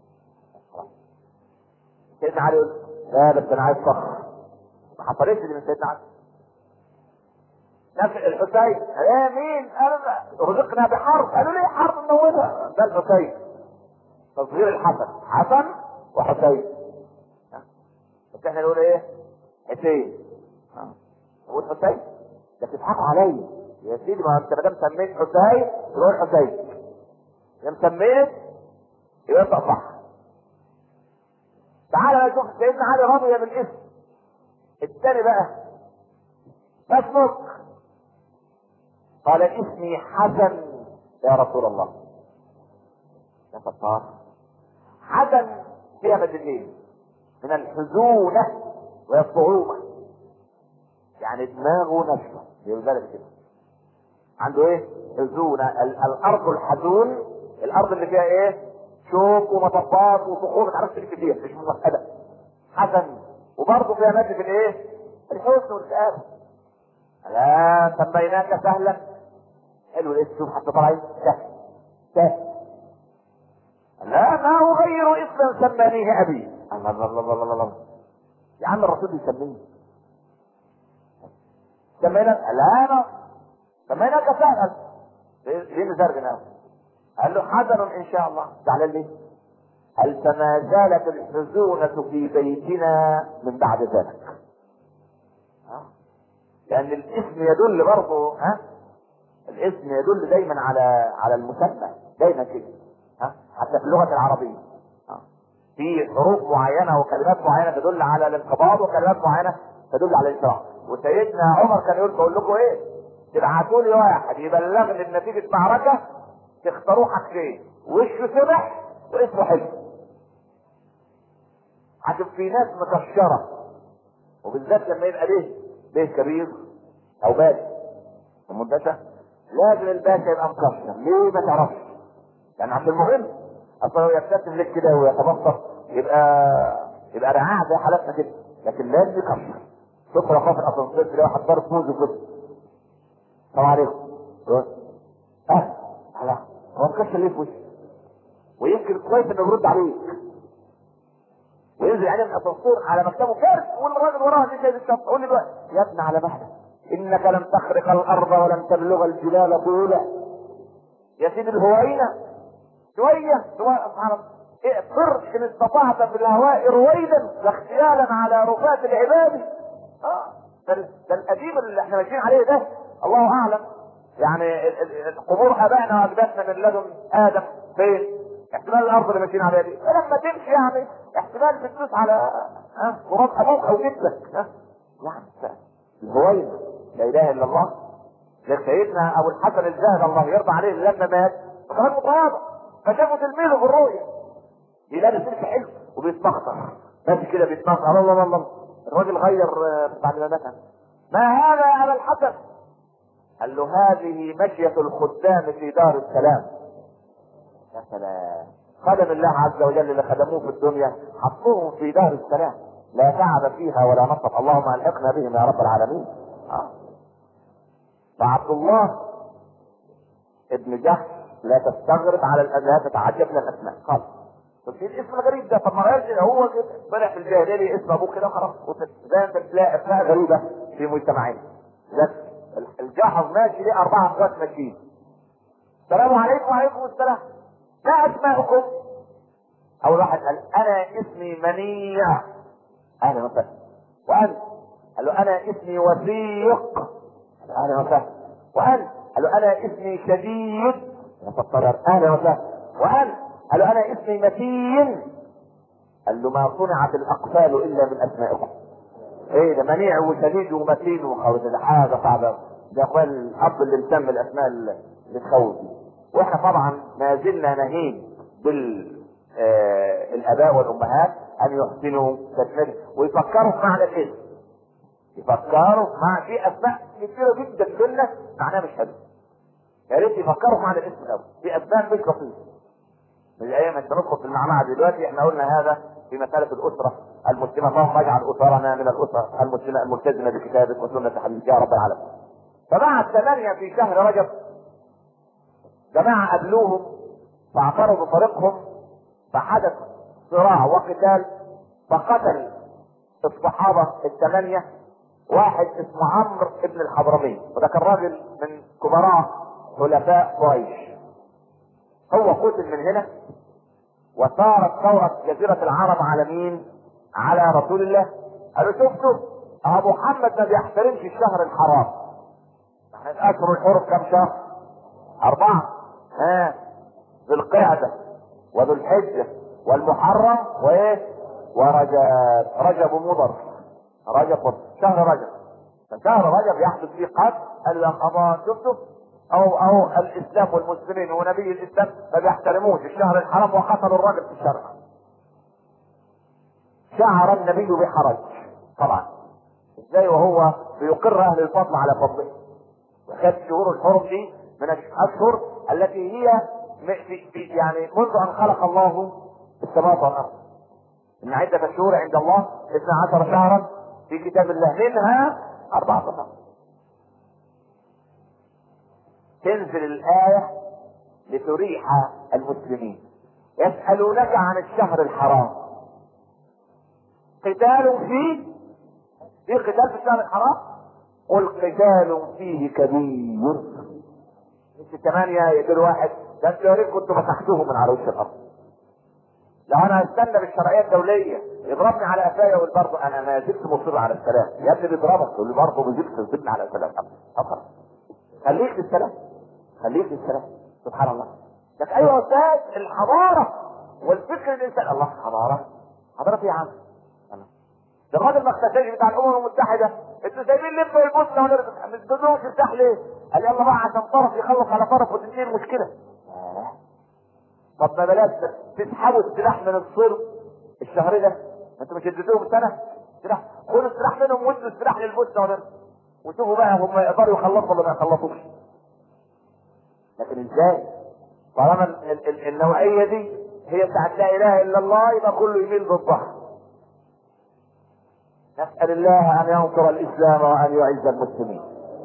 سيدنا علي يقول لا بس انا عايز صخر. ما حصلتش دي من سيدنا علي. نفس الحسين ايه مين؟ قالوا رزقنا بحرب. قالوا ليه حرب نموتها؟ ده الحسين، تصغير الحسن، حسن وحسين. بس احنا نقول ايه؟ حسين. نقول حسين. ده بتضحكوا عليا يا سيدي، ما انت ما دام سميت حسين تقول حسين، يا مسميت يبقى انت صح. تعالى نشوف سيدنا علي رضي بالاسم الثاني بقى. ما اسمك؟ قال اسمي حسن يا رسول الله. يا ستار، حسن فيها مدلين من الحزونة والصعوبة، يعني دماغه نشفة بذلك كده. عنده ايه؟ حزونة. الارض الحزون، الارض اللي فيها ايه؟ شوك ومطبات وصخور ما تعرفش كتير، مش موحدة. حزن وبرضه فيها مادة في الايه؟ الحزن والكآبة. لا سميناك سهلا. حلو الاسم حتى طلعين سهل سهل. لا ما اغير اسما سمانيه ابي. الله الله الله الله الله. يا عم الرسول يسميه سمينا. لا انا سميناك سهلا. ليه نزرجنا؟ قال له حسن ان شاء الله. زعلان ليه؟ قال فما زالت الحزونة في بيتنا من بعد ذلك. لان الاسم يدل برضه الاسم يدل دايما على المسمى دايما كده. حتى في اللغة العربية في حروف معينة وكلمات معينة تدل على الانقباض، وكلمات معينة تدل على الانشراح. وسيدنا عمر كان يقول لكم ايه؟ تبعتوا لي واحد يبلغني بنتيجة معركة تختاروه حاجتين، وشه سمح واسمه حلو. عشان في ناس مكشرة، وبالذات لما يبقى ليه كبير او باشا المدة، لازم الباشا يبقى مكشر. ليه ما تعرفش؟ يعني عشان مهم. اصلا لو يبتسم لك كده ويتبسط يبقى رعاع زي حالتنا كده، لكن لازم يكشر. شوف رقاق الاسانسير تلاقي واحد ضارب موز وكده. السلام عليكم. لا هو مكشر ليه في وشي؟ ويمكن كويس انه يرد عليك وينزل عليه من الاسانسير على مكتبه كارث، والراجل وراه دي شايل الشنطه. قول لي دلوقتي يا ابني على مهلك، انك لم تخرق الارض ولم تبلغ الجبال طولا. يا سيدي الهوينه شويه سبحان الله. اقصر ان استطعت في الهواء رويدا واختيالا على رفات العباد. ده القديم اللي احنا ماشيين عليه ده الله اعلم. يعني قبور ابائنا واجدادنا من لدن ادم فين؟ احتمال الارض اللي ماشيين عليها دي لما تمشي يعني احتمال بتدوس على تراب ابوك او جدك. يعني الهوينه لا اله الا الله. سيدنا ابو الحسن الزاهد الله يرضى عليه لما مات وكان متواضع، فشافوا تلميذه في الرؤيا يلابس لبس حلو وبيتمخطر ماشي كده بيتمخطر. الله الله الراجل غير بعد ما مات. ما هذا يا ابا الحسن؟ قال له هذه مشية الخدام في دار السلام. يا سلام، خدم الله عز وجل اللي خدموه في الدنيا حطوهم في دار السلام لا تعب فيها ولا نصب. اللهم الحقنا بهم يا رب العالمين. فعبد الله ابن جحش لا تستغرب على لا تتعجب من الاسماء خالص. طب ايه الاسم الغريب ده؟ طب ما غيرش هو كده طلع في الجاهليه اسم ابوه كده خلاص. زي انت تلاقي اسماء غريبه في مجتمعين. الجحظ ماشي ليه 4 اخوات ماشيين. السلام عليكم. وعليكم السلام. ما اسماءكم؟ اول واحد قال انا اسمي منيع. اهلا وسهلا. وانت؟ قال له انا اسمي وثيق. اهلا وسهلا. وانت؟ قال له انا اسمي شديد. اهلا وسهلا. وانت؟ قال له انا اسمي متين. قال له ما صنعت الاقفال الا من اسمائكم. ايه ده منيع وشديد ومتين وخوف، ده حاجه صعبه. ده اخوان الاب اللي مسمي الاسماء اللي تخوف دي. واحنا طبعا ما زلنا نهين الاباء والامهات ان يحسنوا تسميته ويفكروا في معنى الاسم. يفكروا مع في اسماء كثيره جدا كلنا معناها مش حلو. يا ريت يفكروا في معنى الاسم الاول. في اسماء مش لطيفه. من ايام انت ندخل في المعمعة دلوقتي احنا قلنا هذا في مسألة الاسرة المسلمة. اللهم اجعل اسرنا من الاسرة المسلمة الملتزمة بكتابك وسنة حبيبك يا رب العالمين. فبعد 8 في شهر رجب جماعة قابلوهم فاعترضوا طريقهم فحدث صراع وقتال فقتل الصحابة 8 واحد اسمه عمرو بن الحضرمي، وده كان راجل من كبراء خلفاء قريش. هو قتل من هنا وصارت ثورة جزيرة العرب على مين؟ على رسول الله. قالوا شفتوا ابو محمد ما بيحترمش الشهر الحرام. يعني اشهر الحرم كم شهر؟ 4. ذو القعدة وذو الحجة والمحرم وايه؟ رجب مضر. شهر رجب. فشهر رجب يحدث فيه قتل. قال يا خبر شفتوا او الاسلام والمسلمين ونبي الاسلام ما بيحترموش الشهر الحرام وقتلوا الرجل في الشرع. شعر النبي بحرج طبعا. ازاي وهو بيقر اهل الفضل على فضله. وكانت شهور الحرم دي من الاشهر التي هي يعني منذ ان خلق الله السماوات والارض ان عدة الشهور عند الله 12 شهرا في كتاب الله منها 14. تنزل الآية لتريح المسلمين. يسألونك عن الشهر الحرام قتال فيه. في قتال في الشهر الحرام؟ قل قتال فيه كبير. مش 8 يقول واحد ده انتوا يا ريت كنتوا مسحتوهم من على وش الارض. لو انا هستنى بالشرعيه الدوليه يضربني على قفايا ويقول برضه انا ما زلت مصر على السلام. يا ابني بيضربك تقول له برضه ما زلت تصبني على السلام. خلاص خليك للسلام. خليك للسلام. سبحان الله. لك ايوه يا استاذ الحضاره والفكر الانسان. الله حضاره ايه يا عم؟ ده الراجل المختشي بتاع الامم المتحده انتوا سايبين لفوا البوسنه ولا مش بدهم تفتح ليه؟ قال يلا بقى عشان طرف يخلص على طرف وتنتهي المشكله. طب ما بلاش تسحبوا السلاح من الصرب الشهر ده. انتوا مش اديتوهم سنه سلاح؟ خدوا السلاح منهم وادوا السلاح للبوسنه ولا وشوفوا بقى هم يقدروا يخلصوا ولا ما يخلصوش. لكن ازاي؟ طالما النوعيه دي هي بتاعت لا اله الا الله يبقى كله يميل ضدها. نسأل الله ان ينصر الاسلام وان يعز المسلمين.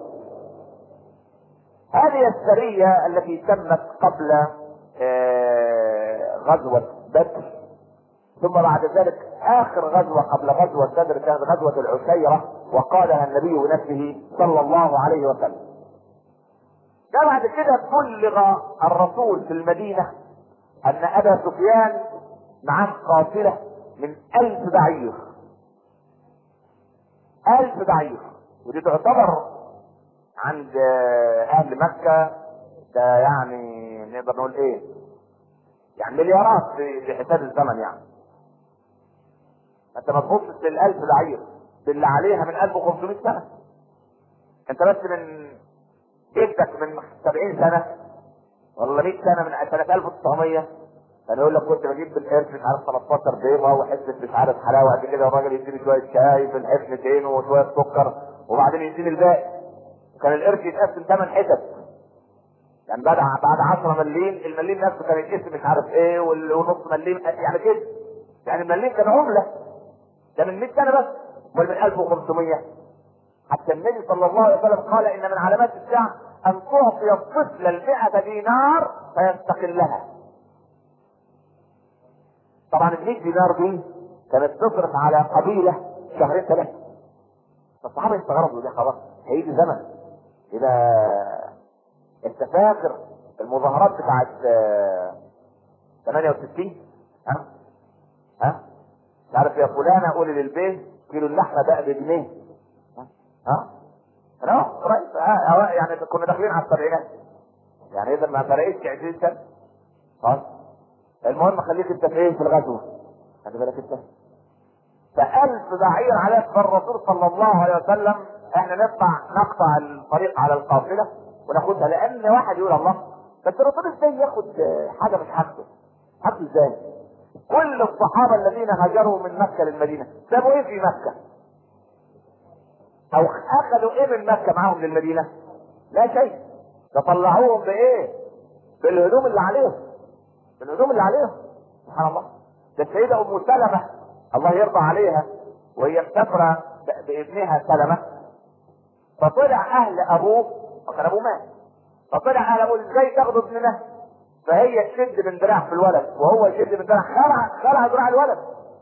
هذه السرية التي تمت قبل غزوة بدر، ثم بعد ذلك اخر غزوة قبل غزوة بدر كانت غزوة العشيرة وقالها النبي بنفسه صلى الله عليه وسلم. جاء بعد كده بلغ الرسول في المدينة ان ابا سفيان معاه قافلة من 1000 بعير. 1000 بعير، ودي تعتبر عند اهل مكة ده يعني نقدر نقول ايه؟ يعني مليارات في حساب الزمن يعني. انت ما تبصش لل1000 بعير باللي عليها من 1500 سنة. انت بس من جدك من 70 سنة ولا 100 سنة من سنة 1900 كان يقول لك كنت بجيب بالقرش مش عارف 13 بيضة وحته مش عارف حلاوة قد كده والراجل يديني شوية شاي في الحفنتين وشوية سكر وبعدين يديني الباقي. كان القرش يتقسم 8 حتت. يعني بعد 10 مليم المليم نفسه كان يتقسم مش عارف ايه ونص مليم يعني كده. يعني المليم كان عملة. ده من 100 سنة بس ولا من 1500. حتى النبي صلى الله عليه وسلم قال ان من علامات الساعة ان تعطي الطفل 100 دينار فيستقلها. طبعا 100 دينار دي كانت تصرف على قبيلة 2-3. فالصحابة يستغربوا ده خلاص هيجي زمن اذا انت فاكر المظاهرات بتاعت 68 ها مش عارف يا فلانة قولي للبيت كيلو اللحمة بقى بجنيه يعني كنا داخلين على السبعينات. يعني اذا ما فرقتش 20 سنة خلاص. المهم خليك انت في ايه في الغزوة. خلي بالك انت. ف1000 بعير على الرسول صلى الله عليه وسلم، احنا نقطع الطريق على القافله وناخدها، لان واحد يقول الله بس الرسول ازاي ياخد حاجه مش حاجته؟ حاجته ازاي؟ كل الصحابه الذين هاجروا من مكه للمدينه سابوا ايه في مكه؟ او اخذوا ايه من مكه معاهم للمدينه؟ لا شيء. ده طلعوهم بايه؟ بالهدوم اللي عليهم، بالهدوم اللي عليهم. سبحان الله. ده السيده ام سلمه الله يرضى عليها وهي مسافره بابنها سلمه، فطلع اهل ابوه، وكان ابوه مات، فطلع اهل ابوه ازاي تاخدوا ابننا؟ فهي تشد من دراع في الولد وهو يشد من دراع، خلع دراع الولد،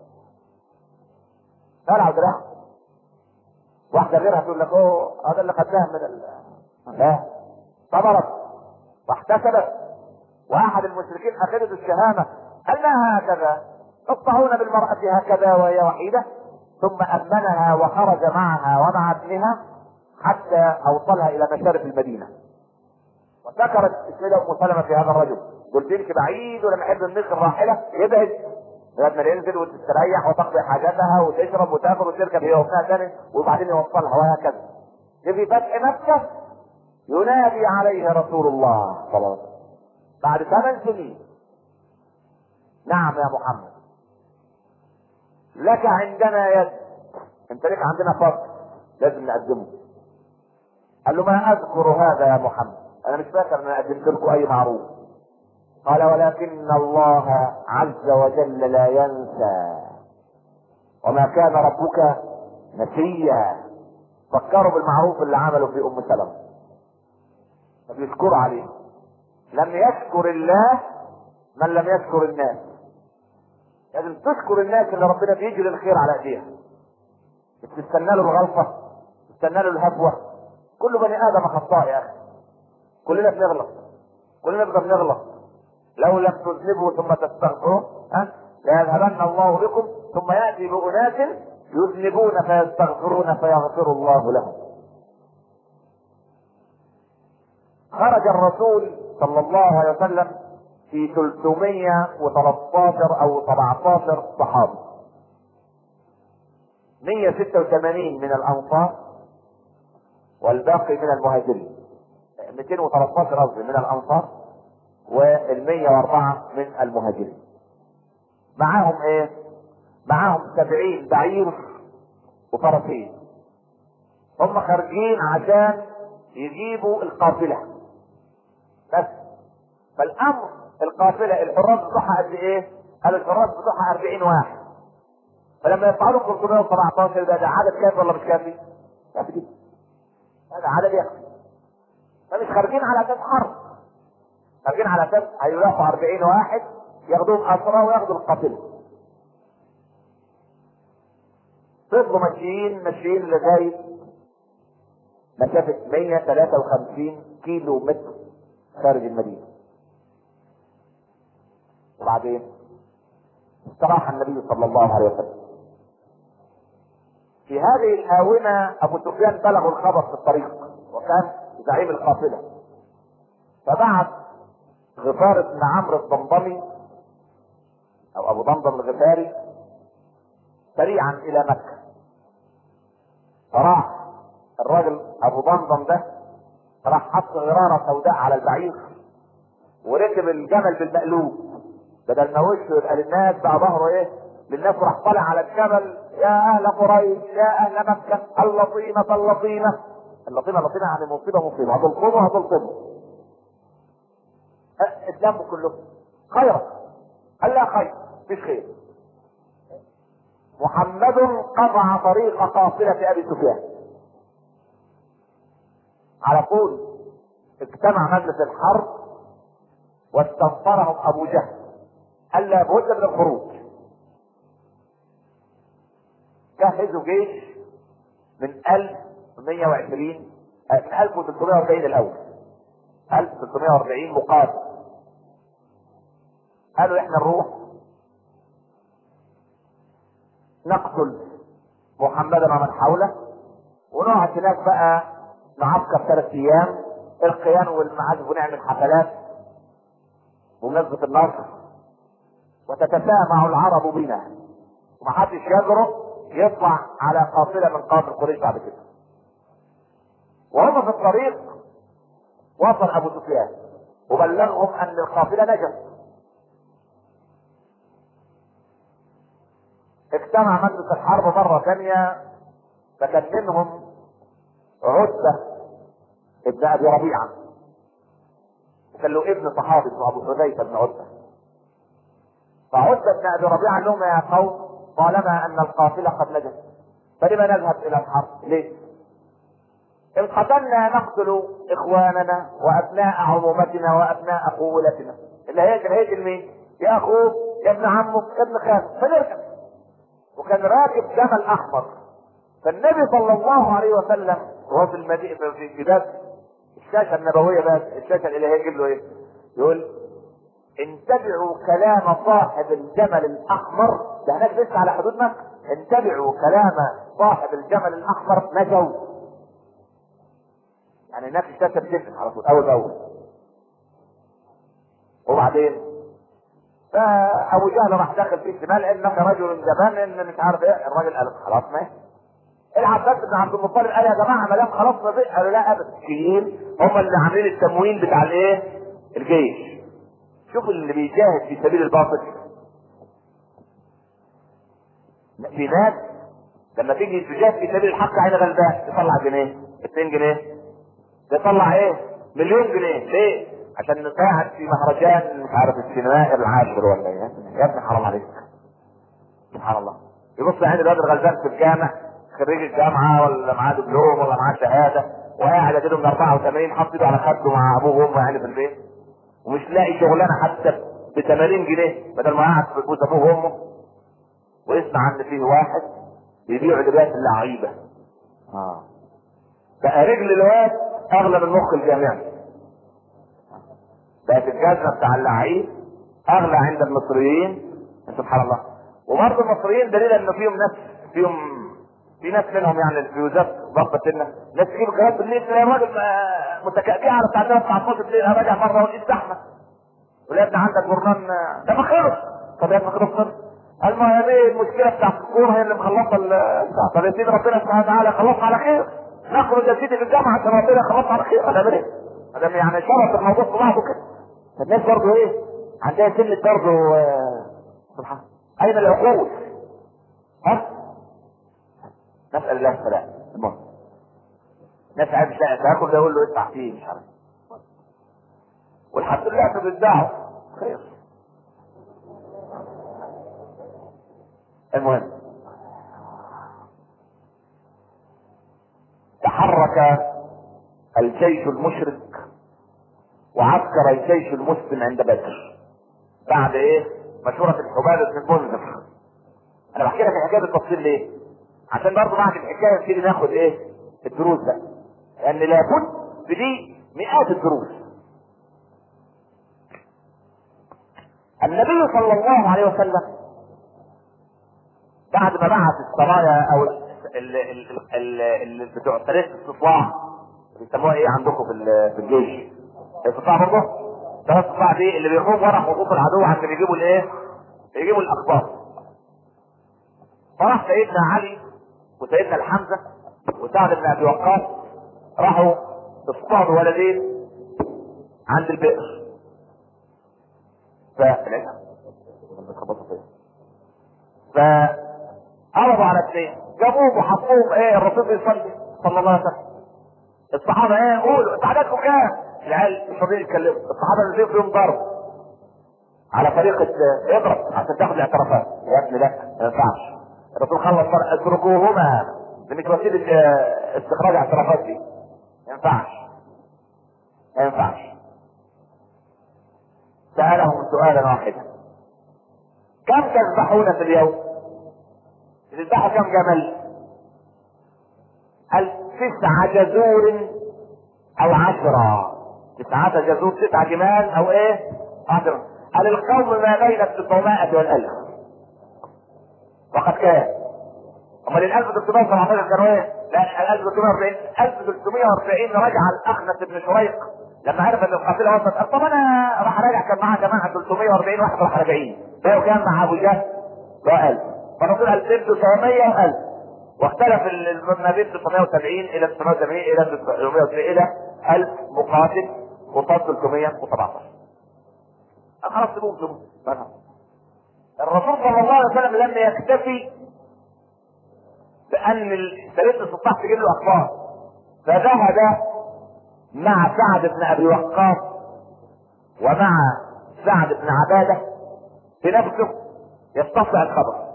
خلع دراع. واحده غيرها تقول لك اوه هذا اللي خدناه من لا، صبرت واحتسبت. واحد المشركين اخذته الشهامه قال لها هكذا تقطعون بالمراه هكذا وهي وحيده، ثم امنها وخرج معها ومع ابنها حتى اوصلها الى مشارف المدينه. وذكرت السيده ام سلمه في هذا الرجل، قلت لك بعيد ولما يحب النص الراحله يبعد لغايه ما ينزل وتستريح وتقضي حاجاتها وتشرب وتاكل وتركب هي وابنها ثاني وبعدين يوصلها وهكذا. في فتح مكه ينادي عليه رسول الله صلى الله عليه وسلم بعد 8 سنين: نعم يا محمد، لك عندنا يد، انت لك عندنا فضل لازم نقدمه. قال له: ما اذكر هذا يا محمد، انا مش فاكر ان انا قدمت لكم اي معروف. قال: ولكن الله عز وجل لا ينسى، وما كان ربك نسيا. فكروا بالمعروف اللي عملوا في ام سلمة، فبيشكروا عليه. لم يشكر الله من لم يشكر الناس. لازم تشكر الناس اللي ربنا بيجري الخير على ايديها، مش تستنى له الغلطه، تستنى له الهفوه. كل بني ادم خطاء يا اخي، كلنا بنغلط، كلنا بنغلط. لو لم تذنبوا ثم تستغفروا ليذهبن الله بكم ثم ياتي باناس يذنبون فيستغفرون فيغفر الله لهم. خرج الرسول صلى الله عليه وسلم في 313 او 17 صحابي، 186 من الانصار والباقي من المهاجرين. 213 قصدي من الانصار وال104 من المهاجرين. معاهم ايه؟ معاهم 70 بعير وفرسين. هم خارجين عشان يجيبوا القافله بس. فالامر القافله الحراس بتوعها قد ايه؟ قالوا الحراس بتوعها 40 واحد. فلما يطلعوا 317 ده عدد كافي ولا مش كافي؟ كافي جدا، هذا عدد يكفي. فمش خارجين على اساس حرب، خارجين على اساس هيلاقوا 40 واحد ياخدوهم اسرى وياخدوا القافله. فضلوا ماشيين لغايه مسافه 153 كيلو متر خارج المدينه. وبعدين استراح النبي صلى الله عليه وسلم. في هذه الآونة أبو سفيان بلغ الخبر في الطريق وكان زعيم القافلة، فبعث غفار بن عمرو الضمضمي أو أبو ضمضم الغفاري سريعا إلى مكة. فراح الراجل أبو ضمضم ده راح حط غرارة سوداء على البعير وركب الجمل بالمقلوب، بدل ما وشه يبقى للناس بقى ظهره ايه للناس، وراح طالع على الجبل: يا اهل قريش، يا اهل مكه، اللطيمه اللطيمه. اللطيمه يعني مصيبه هتلطموا اتلموا كلهم خيرا. قال: لا خير، مفيش خير. محمد قطع طريق قافله ابي سفيان. على طول اجتمع مجلس الحرب واستنصرهم ابو جهل، قال: لا بد من الخروج. جهزوا جيش من 1120 من 1340 الاول، 1340 مقاتل. قالوا: احنا نروح نقتل محمدا ومن حوله ونقعد هناك بقى نعسكر 3 ايام القيان والمعازف ونعمل حفلات بمناسبة النصر وتتسامع العرب بنا. ومحدش يجرؤ يطلع على قافله من قافل قريش بعد كده. وهم في الطريق وصل ابو سفيان وبلغهم ان القافله نجت. اجتمع مجلس الحرب مره ثانيه، فكان منهم عتبه ابن ابي ربيعه، وكان له ابن صحابي اسمه ابو حذيفه بن عتبه. فعتبه بن ابي ربيعه قال لهم: يا قوم، طالما ان القافله قد نجت فلما نذهب الى الحرب؟ ليه؟ ان قتلنا نقتل اخواننا وابناء عمومتنا وابناء قولتنا. اللي هيقتل مين؟ يا اخوك يا ابن عمك يا ابن خالك. فنرجع. وكان راكب جمل احمر. فالنبي صلى الله عليه وسلم وهو في المدينه في باب الشاشه النبويه، باب الشاشه الالهيه، يجيب له ايه؟ يقول: انتبعوا كلام صاحب الجمل الاحمر. ده هناك لسه على حدود مكه. انتبعوا كلام صاحب الجمل الاحمر نجوا. يعني هناك الشاشه بتنزل على طول اول باول. وبعدين فابو جهل راح داخل في الشمال: انك رجل جبان، ان مش عارف ايه. الراجل قال: خلاص ماشي. العباس بن عبد المطلب قال: يا جماعه ما دام خلاص نضيع. قالوا: لا ابدا، الشيين هم اللي عاملين التموين بتاع الايه؟ الجيش. شوف اللي بيجاهد في سبيل الباطل. في ناس لما تيجي تجاهد في سبيل الحق عين غلبان تطلع جنيه 2 جنيه، تطلع ايه؟ مليون جنيه. ليه؟ عشان نساعد في مهرجان مش عارف السينمائي العاشر ولا ايه. يا ابني حرام عليك، سبحان الله. يبص يعني الواد الغلبان في الجامع، خريج الجامعه ولا معاه دبلوم ولا معاه شهاده، وقاعد اديله من 84 حاطط ايده على خده مع ابوه وامه يعني في البيت، ومش لاقي شغلانه حتى ب 80 جنيه بدل ما قاعد في بيت ابوه وامه. ويسمع ان فيه واحد بيبيع لباس اللعيبه. بقى رجل الواد اغلى من مخ الجامعي. بقت الجزمه بتاع اللعيب اغلى عند المصريين. سبحان الله. وبرضه المصريين دليل ان في ناس منهم يعني الفيوزات ضربت لنا ناس تجيب الجواب بالليل تلاقي راجل متكئ على بتاع 12 بالليل. انا راجع مره ولقيت زحمه، ولا ابني عندك برنان ده ما خلص. طب يا ابني خلص. قال: ما هي دي المشكله بتاعت الكوره هي اللي مخلصه البتاع. طب يا سيدي ربنا سبحانه وتعالى خلصها على خير. نخرج يا سيدي في الجامعه عشان ربنا يخلصها على خير. هنعمل ايه؟ هذا يعني شرط الموضوع في بعضه كده. فالناس برضه ايه؟ عندها سنه برضه سبحان الله. اين العقول؟ ها؟ نسال الله السلام. المهم ناس عايز مش لاقي تاكل، ده يقول له ادفع فيه مش عارف. والحمد لله انتوا بتدعوا خير. المهم تحرك الجيش المشرك وعسكر الجيش المسلم عند بدر بعد ايه؟ مشورة الحباب بن المنذر. انا بحكي لك الحكايه بالتفصيل ليه؟ عشان برضه بعد الحكايه نبتدي ناخد ايه؟ الدروس بقى. لان لابد في دي مئات الدروس. النبي صلى الله عليه وسلم بعد ما بعث السرايا او بتوع سريه الاستطلاع، بيسموها ايه عندكم في الجيش؟ الاستطلاع برضه؟ ده الاستطلاع دي اللي بيقوم ورا خطوط العدو عشان يجيبوا الايه؟ يجيبوا الاخبار. فراح سيدنا علي وسيدنا الحمزه وسعد بن ابي وقاص راحوا اصطادوا ولدين عند البئر. فعرضوا على اثنين، جابوهم وحطوهم ايه؟ الرسول بيصلي صلى الله عليه وسلم. الصحابه ايه؟ قولوا انتوا عددكم كام؟ العيال مش راضيين يتكلموا. الصحابه نزلوا فيهم ضرب على طريقه اضرب عشان تاخد الاعترافات. يا ابني لا ما ينفعش. الرسول خلص اتركوهما، دي مش وسيله استخراج اعترافات دي. ما ينفعش ما ينفعش. سالهم سؤالا واحدا: كم تذبحون في اليوم؟ تذبحوا كم جمل؟ قال 9 جزور او 10. 9 جزور 9 جمال او ايه؟ 10. قال القوم ما بين 900 وال1000. وقد كان. امال ال 1317 كانوا ايه؟ لا 1340. 1340 رجع الاخنس بن شريق لما عرف ان القافله وصلت. قال طب انا راح راجع، كان معاه جماعه 340 واحد راح راجعين. بقوا كام مع ابو جهل؟ بقوا 1000. فالرسول قال سبته 700 و1000، واختلف ما بين 970 الى 970 الى 900 الى 1000 مقاتل قصاد 317. خلاص سيبوهم. الرسول صلى الله عليه وسلم لم يكتفي بان سيدنا الصباح تجيب له اخبار، فذهب مع سعد بن ابي وقاص ومع سعد بن عباده بنفسه يستطلع الخبر.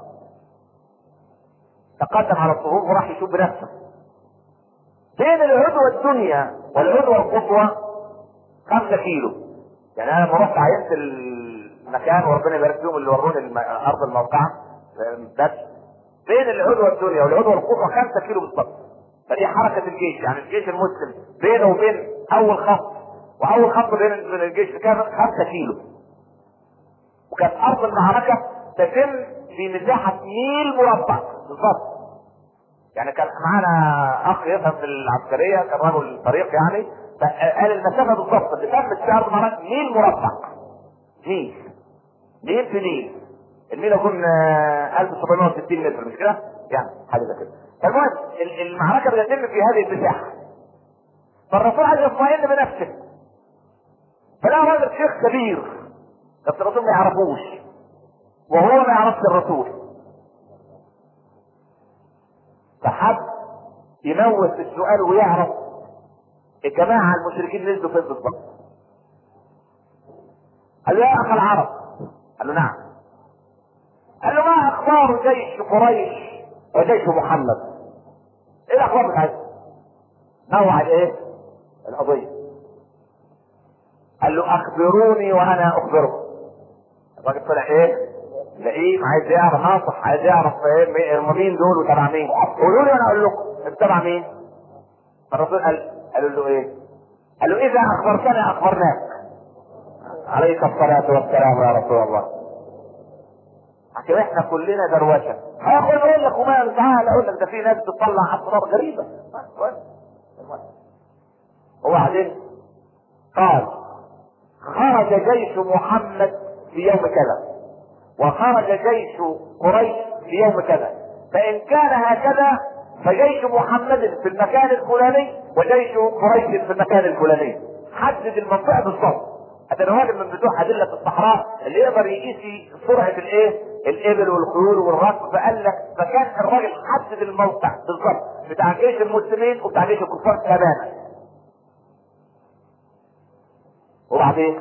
تقدم على الصفوف وراح يشوف بنفسه. بين العدوى الدنيا والعدوى القصوى 5 كيلو. يعني انا لما رحت عينت المكان وربنا يبارك فيهم اللي وروني ارض الموقعه، بس بين العدوى الدنيا والعدوى القصوى 5 كيلو بالضبط. فدي حركه الجيش، يعني الجيش المسلم بينه وبين اول خط واول خط بين الجيش كان 5 كيلو. وكانت ارض المعركه تتم في مساحه ميل مربع بالضبط. يعني كان معانا اخ يفهم في العسكريه، كان رجل طريق يعني، قال المسافه بالضبط اللي تمت في ارض المعركه ميل مربع. ميل في ميل، الميل يكون 1760 متر، مش كده؟ يعني حاجه زي كده. فالمهم المعركه بتتم في هذه المساحه. فالرسول عايز يطمئن بنفسه، فلا راجل شيخ كبير بس الرسول ما يعرفوش وهو ما يعرفش الرسول، فحب يموت السؤال ويعرف الجماعه المشركين نزلوا فين بالضبط. قال له يا اخ العرب. قال له نعم. قال له ما اخبار جيش قريش وجيش محمد؟ ايه الاخبار بتاعتهم؟ نوع الايه؟ القضيه. قال له اخبروني وانا اخبركم. الراجل طلع ايه؟ لئيم، عايز يعرف ناصح، عايز يعرف ايه مين دول وتبع مين. قولوا لي وانا اقول لكم انت تبع مين. الرسول قال له ايه؟ قال له اذا اخبرتنا اخبرناك. عليك الصلاه والسلام يا رسول الله. عشان احنا كلنا دروشه. هاخد اقول لك وما تعالى اقول لك ده في ناس بتطلع اسرار غريبه. وبعدين قال خرج جيش محمد في يوم كذا وخرج جيش قريش في يوم كذا، فان كان هكذا فجيش محمد في المكان الفلاني وجيش قريش في المكان الفلاني. حدد المنطقه بالضبط. هذا الراجل من بتوع ادله الصحراء اللي يقدر يقيس سرعه الايه؟ الابل والخيول والركب. فقال لك فكان الراجل حدد الموقع بالضبط بتاع جيش المسلمين وبتاع جيش الكفار تماما. وبعدين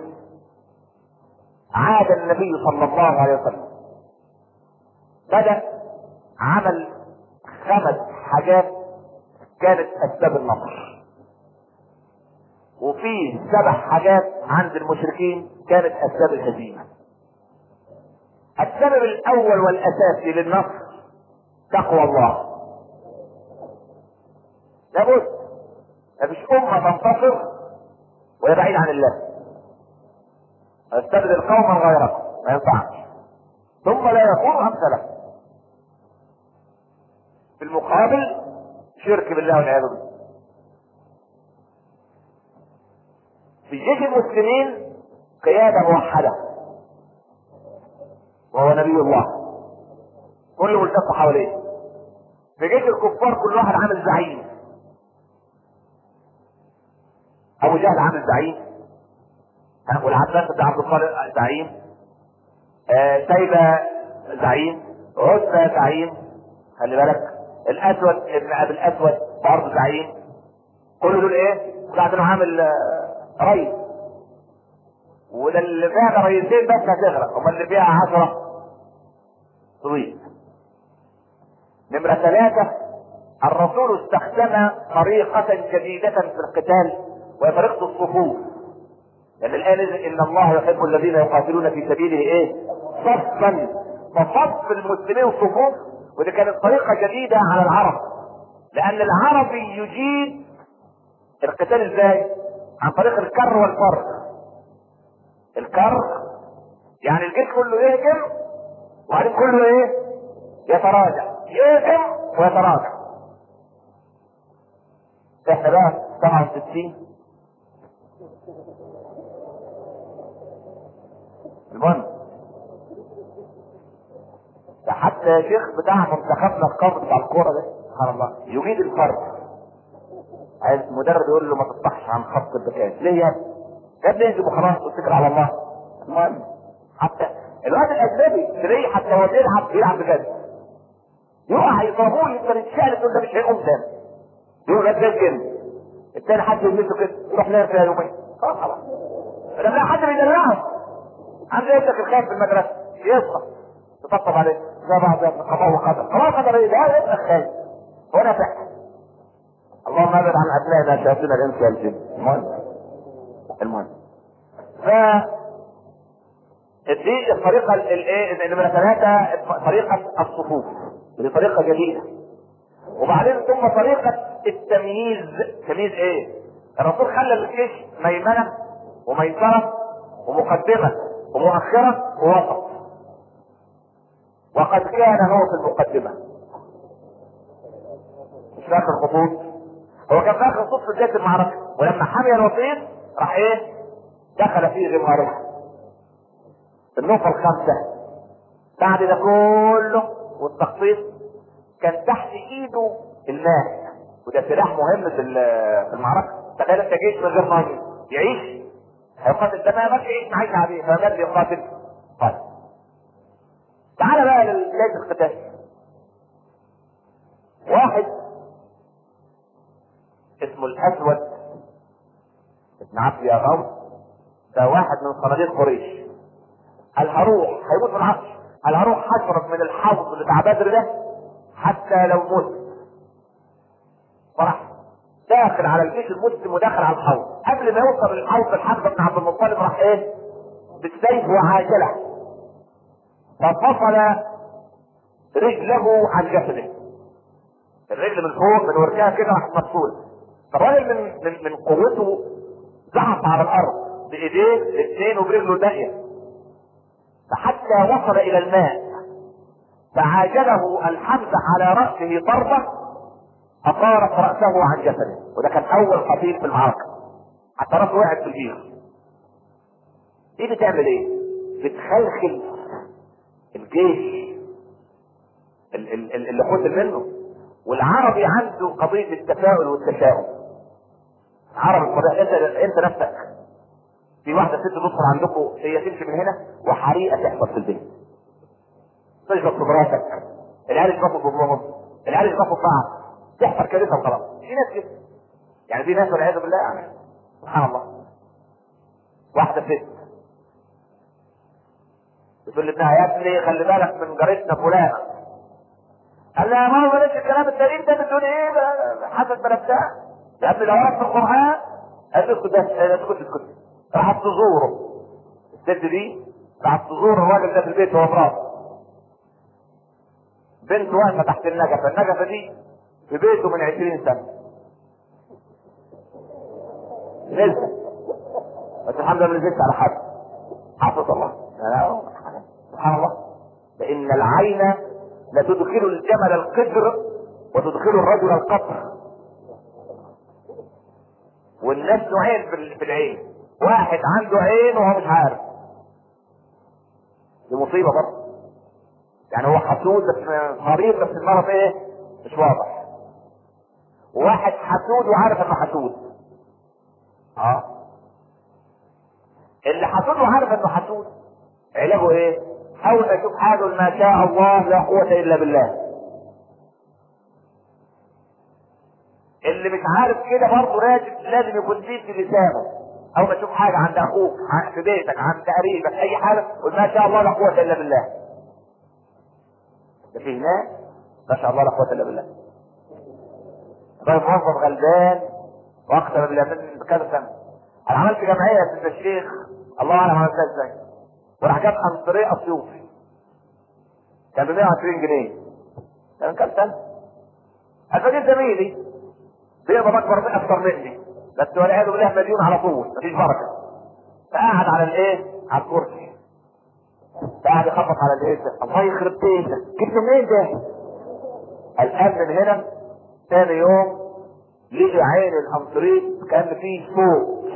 عاد النبي صلى الله عليه وسلم، بدأ عمل 5 حاجات كانت اسباب النصر، وفي 7 حاجات عند المشركين كانت اسباب الهزيمه. السبب الاول والاساسي للنصر تقوى الله. لابد مفيش امه تنتصر وهي بعيد عن الله. استبدل قوما غيركم، ما ينفعش، ثم لا يكون امثلكم. في المقابل شرك بالله والعياذ بالله. في جيش المسلمين قياده موحده وهو نبي الله كله ملتف حواليه. في جيش الكفار كل واحد عامل زعيم. ابو جهل عامل زعيم، والعباس بن عبد الطالب زعيم، شيبه زعيم، عتبه زعيم، خلي بالك، الاسود ابن ابي الاسود برضه زعيم. كل دول ايه؟ قاعدين عامل رئيس. وده اللي فيها رئيسين بس هتغرق، امال اللي فيها 10 طويل. نمرة 3 الرسول استخدم طريقة جديدة في القتال وهي طريقة الصفوف. لأن الآن إن الله يحب الذين يقاتلون في سبيله إيه؟ صفا. فصف المسلمين صفوف، ودي كانت طريقة جديدة على العرب، لأن العربي يجيد القتال إزاي؟ عن طريق الكر والفر. الكر يعني الجيش كله يهجم وبعدين كله إيه؟ يتراجع، يهجم ويتراجع. إحنا بقى 67 المهم ده حتى يا شيخ بتاع منتخبنا القومي بتاع الكوره ده سبحان الله يجيد الفرد. عايز المدرب يقول له ما تطلعش عن خط البكاء ليه يا ابني؟ يا ابني انزل وخلاص واتكل على الله. المهم حتى الواد الاجنبي تلاقيه حتى هو بيلعب بجد يقع يضربوه يفضل يتشقلب يقول ده مش هيقوم تاني. يقول ده جد التاني حد يلمسه كده يروح نايم فيها يومين خلاص. لما حد بيدلعه عامل زي ابنك الخايف في المدرسه يصحى تطبطب عليه زي بعض قضاء وقدر خلاص قدر ايه ده ابنك خايف هو نافع. اللهم ابعد عن ابنائنا شياطين الانس والجن. المهم ف دي الطريقه الايه نمره 3 طريقه الصفوف. دي طريقه جديده. وبعدين ثم طريقه التمييز. تمييز ايه؟ الرسول خلى الجيش ميمنه وميسره ومقدمه ومؤخره ووسط. وقد كان هو في المقدمه مش فاكر الخطوط. هو كان فاكر الخطوط في بدايه المعركه ولما حمي الوطيس راح ايه؟ دخل فيه غمارها. النقطه الخامسه بعد ده كله والتخطيط كان تحت ايده الماء وده سلاح مهم في المعركه. تخيل انت جيش من غير ميه يعيش هيقاتل ده ما يعيش معيش عادي فما اللي يقاتل. طيب تعال بقى لبدايه القتال. واحد اسمه الاسود ابن عبد ياغوث ده واحد من صناديق قريش. قال هروح هيموت في العرش. قال هروح هشرب من الحوض بتاع بدر ده حتى لو مت. فراح داخل على الجيش المسلم وداخل على الحوض. قبل ما يوصل للحوض الحمزه بن عبد المطلب راح ايه؟ بالسيف وعاجله ففصل رجله عن جسده. الرجل من فوق من وركها كده راح مفصول. فالراجل من قوته زحف على الارض بايديه الاثنين وبرجله الباقيه فحتى وصل الى الماء فعاجله الحمزه على راسه ضربه اطارت راسه عن جسده. وده كان اول قتيل في المعركه حتى راسه وقعت في البير. دي بتعمل ايه؟ بتخلخل الجيش اللي قتل منه. والعربي عنده قضيه التفاؤل والتشاؤم. عربي القضيه انت نفسك في واحده ست تدخل عندكم هي تمشي من هنا وحريقه تحصل في البيت تشرب في براسك العيال يشربوا بامهم العيال يشربوا بعض تحصل كارثه وخلاص. في ناس كده يعني في ناس والعياذ بالله يعني سبحان الله. واحده ست بتقول لابنها يا ابني خلي بالك من جارتنا فلانه. قال لها يا ماما بلاش الكلام السليم ده بتقول ايه حسد بلبتها يا ابني لو عرفت القران اسكت اسكت. راحت تزوره الست دي راحت تزور الراجل ده في البيت وهو مراته. بنت واقفه تحت النجفه دي في بيته من 20 سنه. نزلت بس الحمد لله ما نزلتش على حد حفظ الله. سبحان الله. لان العين لتدخل الجمل القدر وتدخل الرجل القطر. والناس نوعين في العين. واحد عنده عين وهو مش عارف دي مصيبه برضه. يعني هو حسود بس مريض بس المرض ايه مش واضح. وواحد حسود وعارف انه حسود. اللي حسود وعارف انه حسود علاجه ايه؟ حاول اشوف حاجه ما شاء الله لا قوه الا بالله. اللي مش عارف كده برضه لازم يكون ليه في لسانه. اول ما تشوف حاجه عند اخوك في بيتك عند قريبك اي حاجه قول ما شاء الله لا قوه الا بالله. ده في ناس ما شاء الله لا قوه الا بالله. طيب موظف غلبان واقسم بالله من كذا سنه انا عملت جمعيه يا سيدنا الشيخ الله اعلم عملتها ازاي. وراح جاب قنطريه اسيوطي كان ب 120 جنيه كان كام سنه. الفقير زميلي بيقبض اكثر مني بس والعياذ بالله مليون على طول مفيش بركه. فقعد على الايه؟ على الكرسي قاعد يخبط على الايه؟ الله يخرب بيتك جبت منين ده؟ الان من هنا ثاني يوم لقي عين القنطريه كان فيه صوت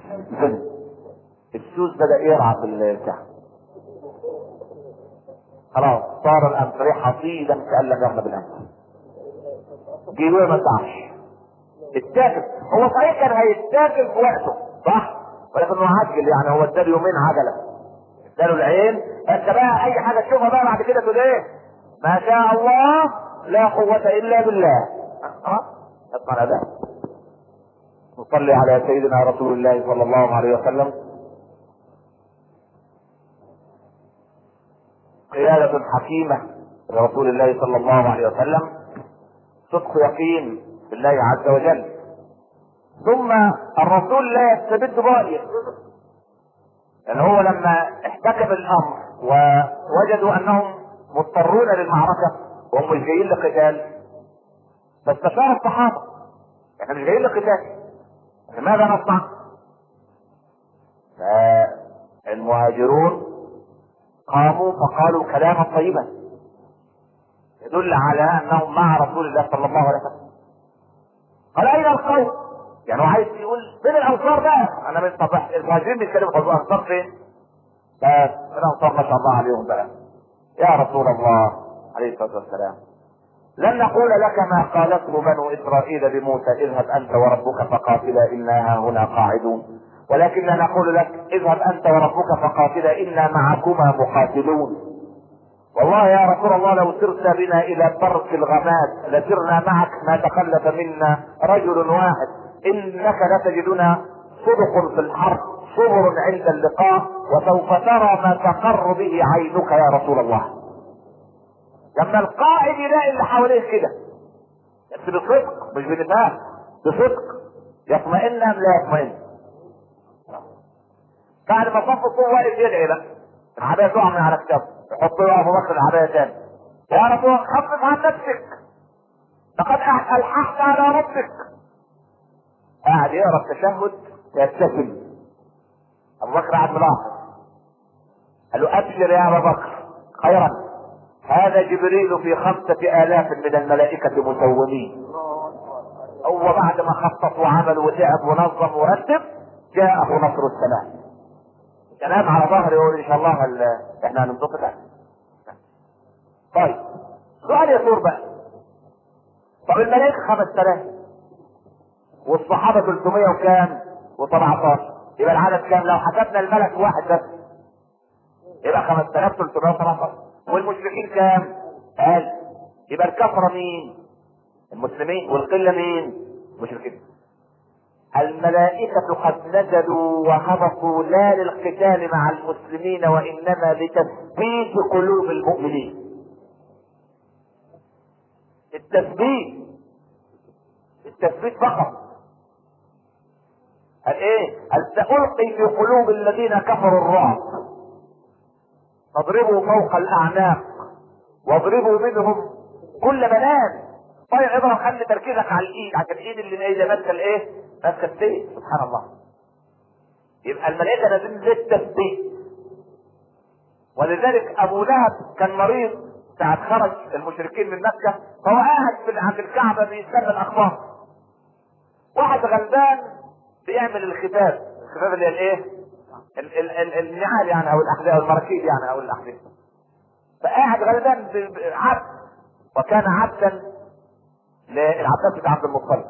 السوس بدأ يرعى في البتاع. خلاص صار الامس حصيدا كان لم يغلب بالامس. جيبوه ما ينفعش اتاكل. هو صحيح كان هيتاكل في وقته صح، ولكنه عجل، يعني هو اداله يومين عجله، اداله العين. انت بقى اي حاجه تشوفها بقى بعد كده تقول ايه؟ ما شاء الله لا قوه الا بالله. اسمع هذا. نصلي على سيدنا رسول الله صلى الله عليه وسلم. قيادة حكيمة لرسول الله صلى الله عليه وسلم، صدق يقين بالله عز وجل. ثم الرسول لا يستبد باقيا، لان هو لما احتكم الامر ووجدوا انهم مضطرون للمعركة وهم مش جايين لقتال، فاستشار الصحابة احنا مش جايين لقتال، ماذا نصنع؟ فالمهاجرون قاموا فقالوا كلاما طيبا يدل على انهم مع رسول الله صلى الله عليه وسلم. قال اين القوم؟ يعني هو عايز يقول فين الانصار بقى؟ انا من صباح المهاجرين بيتكلموا خلاص، الانصار فين؟ بس الانصار ما شاء الله عليهم بقى. يا رسول الله عليه الصلاه والسلام، لن نقول لك ما قالته بنو اسرائيل بموسى اذهب انت وربك فقاتلا انا هنا قاعدون، ولكننا نقول لك اذهب انت وربك فقاتلا انا معكما مقاتلون. والله يا رسول الله لو سرت بنا الى برك الغماد لسرنا معك ما تخلف منا رجل واحد، انك لتجدنا صدق في الحرب صبر عند اللقاء وسوف ترى ما تقر به عينك يا رسول الله. لما القائد يلاقي اللي حواليه كده بس بصدق مش بنفاق، بصدق يطمئن ام لا يطمئن؟ بعد ما صف الصوم واقف يدعي بقى العبايه تقع من على كتافه، يحط له ابو بكر العبايه تاني، يا رسول الله خفف عن نفسك لقد الحقت على ربك. قاعد يقرا التشهد يبتسم. ابو بكر قاعد ملاحظ، قال له ابشر يا ابا بكر خيرا، هذا جبريل في 5000 من الملائكة مسومين. هو بعد ما خطط وعمل وتعب ونظم ورتب جاءه نصر السماء. كلام على ظهر يقول ان شاء الله احنا هننطق ده. طيب سؤال يثور بقى، طب الملائكة 5000 والصحابة 300 وكام و17، يبقى العدد كام؟ لو حسبنا الملك واحد بس يبقى 5317. والمشركين كام؟ 1000. يبقى الكفرة مين؟ المسلمين. والقلة مين؟ المشركين. الملائكة قد نزلوا وهبطوا لا للقتال مع المسلمين وانما لتثبيت قلوب المؤمنين. التثبيت فقط. قال ايه؟ قال سألقي في قلوب الذين كفروا الرعب فاضربوا فوق الاعناق واضربوا منهم كل بنان. طيب اضرب، خلي تركيزك على الايد عشان الايد اللي ماسكه الايه؟ ماسكه السيف. سبحان الله. يبقى الملائكه نازلين للتثبيت. ولذلك ابو لهب كان مريض ساعة خرج المشركين من مكة، فهو قاعد عند الكعبة بيستنى الاخبار. واحد غلبان بيعمل الخفاف اللي هي الايه؟ النعال يعني او الاحذية او المراكيب يعني او الاحذية. فقاعد غلبان عبد، وكان عبدا للعباس بن عبد المطلب.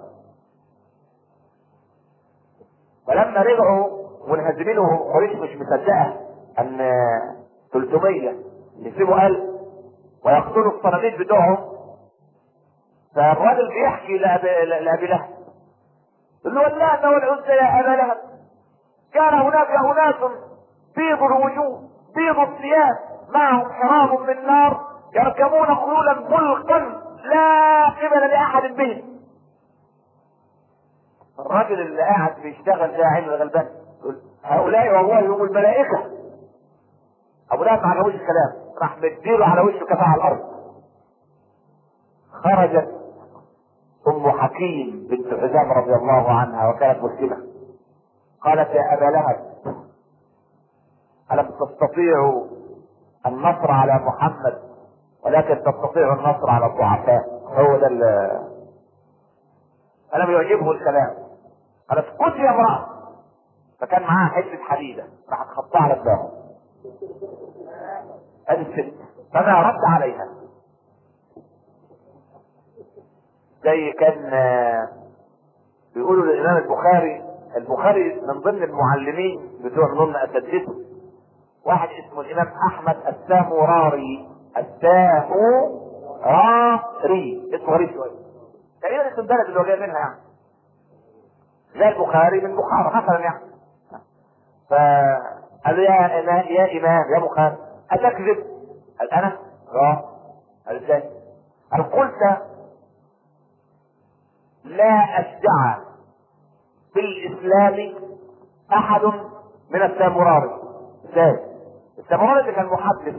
فلما رجعوا منهزمين وقريش مش مصدقه ان 300 يسيبوا 1000 ويقتلوا الصناديق بتوعهم، فالراجل بيحكي لابي لهب يقول له والله والعزى يا ابا لهب كان هناك اناس بيض الوجوه بيض الثياب معهم حرام من نار يركبون خيولا ملقا لا قبل لاحد بهم. الراجل اللي قاعد بيشتغل ده عين الغلبان يقول هؤلاء والله هم الملائكة. ابو لهب ما عجبوش الكلام، راح مديله على وشه كفاء على الارض. خرجت ام حكيم بنت حزام رضي الله عنها وكانت مسلمة، قالت يا ابا لهب ألم تستطيعوا النصر على محمد ولكن تستطيعوا النصر على الضعفاء؟ هو ده ألم يعجبه الكلام؟ قالت اسكتي يا امرأة. فكان معاها حتة حديدة راح تحطها على دماغه. ادي الست فما رد عليها. زي كان بيقولوا للامام البخاري من ضمن المعلمين بتوع من ضمن اساتذته واحد اسمه الامام احمد الساموراري. اسمه غريب شويه، تقريبا اسم البلد اللي هو جاي منها يعني، زي البخاري من بخارى مثلا يعني. فقال له يا امام يا بخاري اتكذب؟ قال انا قال ازاي؟ قال قلت لا اشجع في الاسلام احد من الساموراري. ازاي؟ الساموراري اللي كان محدث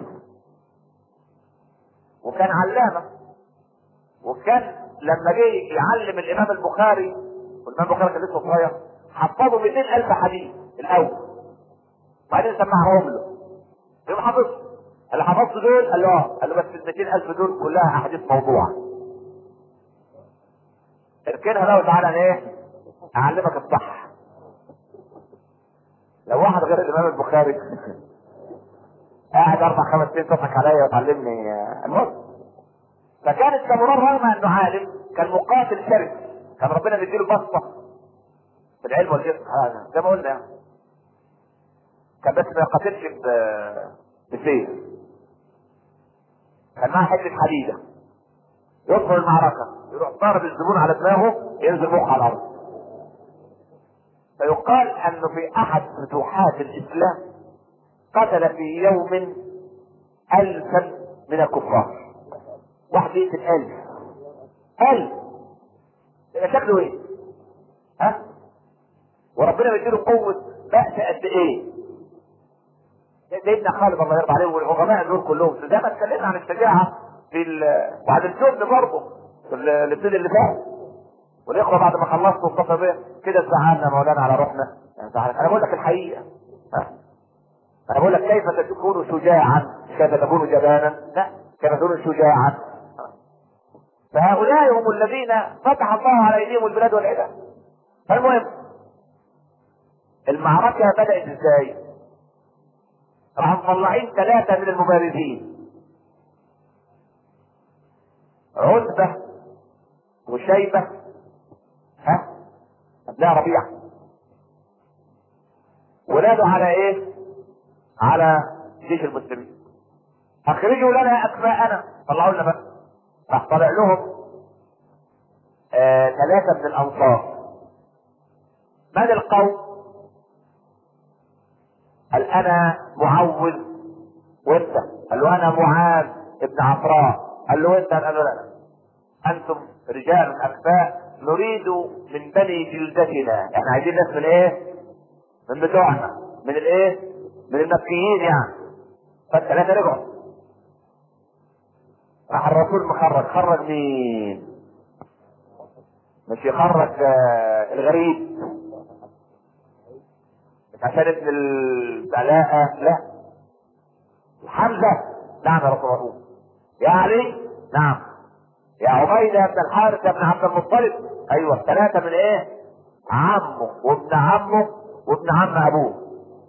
وكان علامه، وكان لما جه يعلم الامام البخاري، والامام البخاري كان لسه صغير، حفظه 200,000 حديث الاول، بعدين سمعهم له يوم حفظ. اللي حفظته دول قال له قال له بس ال 200,000 دول كلها احاديث موضوعه، اركنها بقى وتعالى ايه اعلمك الصح. لو واحد غير الامام البخاري قاعد 4-5 سنين تضحك عليا وتعلمني الموت. فكان السامورار رغم انه عالم كان مقاتل شرس، كان ربنا بيديله بسطه في العلم والجسم هذا زي ما قلنا يعني. كان بس ما يقاتلش بسيف، كان معاه حته حديده يدخل المعركه يروح ضارب الزبون على دماغه ينزل مخه على الارض. فيقال انه في احد فتوحات الاسلام قتل في يوم 1000 من الكفار. واحد يقتل 1000 يبقى شكله ايه؟ ها؟ وربنا بيديله قوة بأس قد ايه؟ سيدنا خالد الله يرضى عليه والعظماء دول كلهم، زي ما اتكلمنا عن الشجاعة وعن الجبن برضه في الاستوديو اللي فات. والاخوة بعد ما خلصت وصفنا بيه كده زعلنا مولانا على روحنا يعني زعلنا. انا بقول لك الحقيقة، انا بقول لك كيف تكون شجاعا، كيف تكون جبانا، لا كيف تكون شجاعا. فهؤلاء هم الذين فتح الله على ايديهم البلاد والعباد. فالمهم المعركة بدأت ازاي؟ راحوا مطلعين 3 من المبارزين، عتبة وشيبة لا ربيعة، ونادوا على ايه؟ على جيش المسلمين، اخرجوا لنا اكفاءنا، طلعوا لنا بقى. راح طلع لهم 3 من الانصار. من القوم؟ قال انا معوذ وانت، قال له انا معاذ ابن عفراء، قال له انت، قال له لا انتم رجال اكفاء نريد من بني جلدتنا، احنا عايزين ناس من ايه؟ من بتوعنا، من الايه؟ من المكيين يعني. فالثلاثه رجعوا. راح الرسول خرج مين؟ مش يخرج الغريب مش عشان ابن البلاءة، لا حمزة. نعم يا رسول الله. يا علي نعم. يا عبيدة بن الحارث بن عبد المطلب. ايوه 3 من ايه؟ عمه وابن عمه وابن عم ابوه.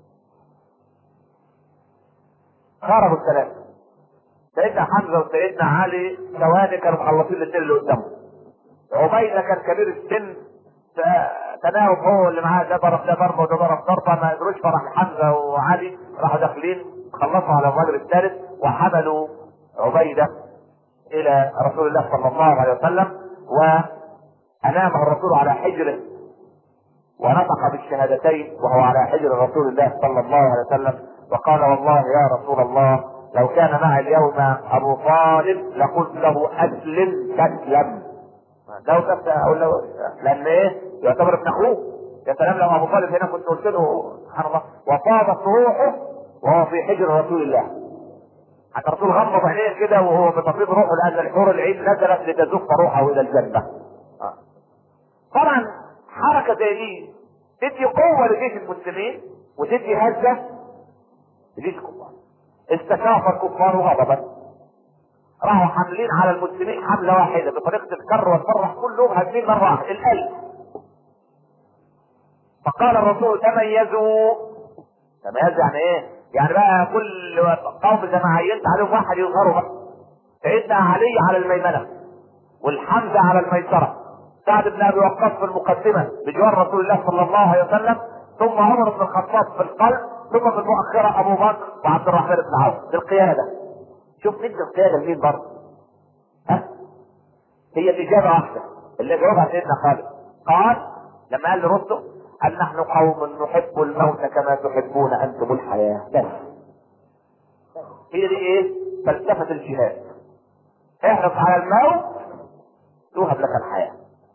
خرجوا 3. سيدنا حمزة وسيدنا علي ثواني كانوا مخلصين الاثنين اللي قدامهم. عبيدة كان كبير السن، تناوب هو اللي معاه، ده ضرب ده ضربه وده ضرب ضربه ما قدروش، فراح حمزة وعلي راحوا داخلين خلصوا على الرجل الثالث وحملوا عبيدة الى رسول الله صلى الله عليه وسلم، وانامه الرسول على حجره ونطق بالشهادتين وهو على حجر رسول الله صلى الله عليه وسلم، وقال والله يا رسول الله لو كان معي اليوم ابو طالب لقلت له اسلم تسلم. لو كنت اقول له لان ايه؟ يعتبر ابن اخوه. يا سلام لو ابو طالب هنا كنت قلت له سبحان الله وطابت روحه وهو في حجر رسول الله. حتى الرسول غمض عينيه كده وهو بتفيض روحه لان الحور العين نزلت لتزف روحه الى الجنه. طبعا حركه زي دي تدي قوه لجيش المسلمين وتدي هزه لجيش الكفار. استشاف الكفار غضبا، راحوا حاملين على المسلمين حمله واحده بطريقه الكر والفرح كلهم هاجمين مره واحده 1000. فقال الرسول تميزوا. تميز يعني ايه؟ يعني بقى كل قوم زي ما عينت عليهم واحد يظهروا بقى. سيدنا علي على الميمنه، والحمزه على الميسره، سعد بن ابي وقاص في المقدمه بجوار رسول الله صلى الله عليه وسلم، ثم عمر بن الخطاب في القلب، ثم في المؤخره ابو بكر وعبد الرحمن بن عوف. دي القياده. شوف ندي القياده لمين برضه؟ ها؟ هي الاجابه واحده اللي جاوبها سيدنا خالد. قال لما قال لرسله: قال: نحن قوم نحب الموت كما تحبون انتم الحياه. بس هي دي ايه؟ فلسفه الجهاد. احرص على الموت توهب لك الحياه.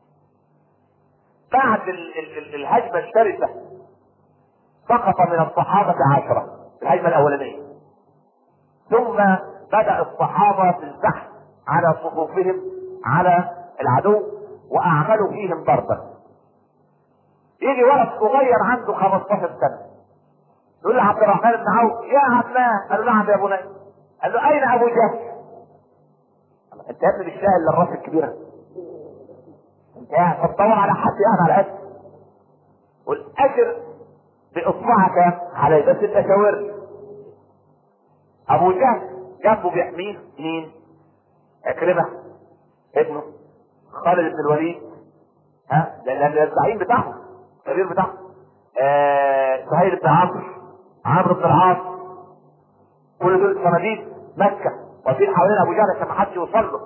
بعد الهجمه الشرسه سقط من الصحابه 10 الهجمه الاولانيه، ثم بدأ الصحابة في البحث على صفوفهم على العدو واعملوا فيهم ضربا. يجي ولد صغير عنده 15 سنة يقول لعبد الرحمن بن عوف: يا عماه. قال له: نعم يا بني. قال له: اين ابو جهل؟ انت يا ابني مش شايل الراس الكبيرة؟ انت قاعد تدور على حد يعني على قد والاجر باصبعك عليه، بس انت شاورني. ابو جهل جنبه بيحميه مين؟ عكرمة ابنه، خالد بن الوليد، ده الزعيم بتاعهم، الكبير بتاعهم، سهيل بن عمرو بن العاص. كل دول صناديد مكة واقفين حوالين ابو جهل عشان ما حدش يوصل له.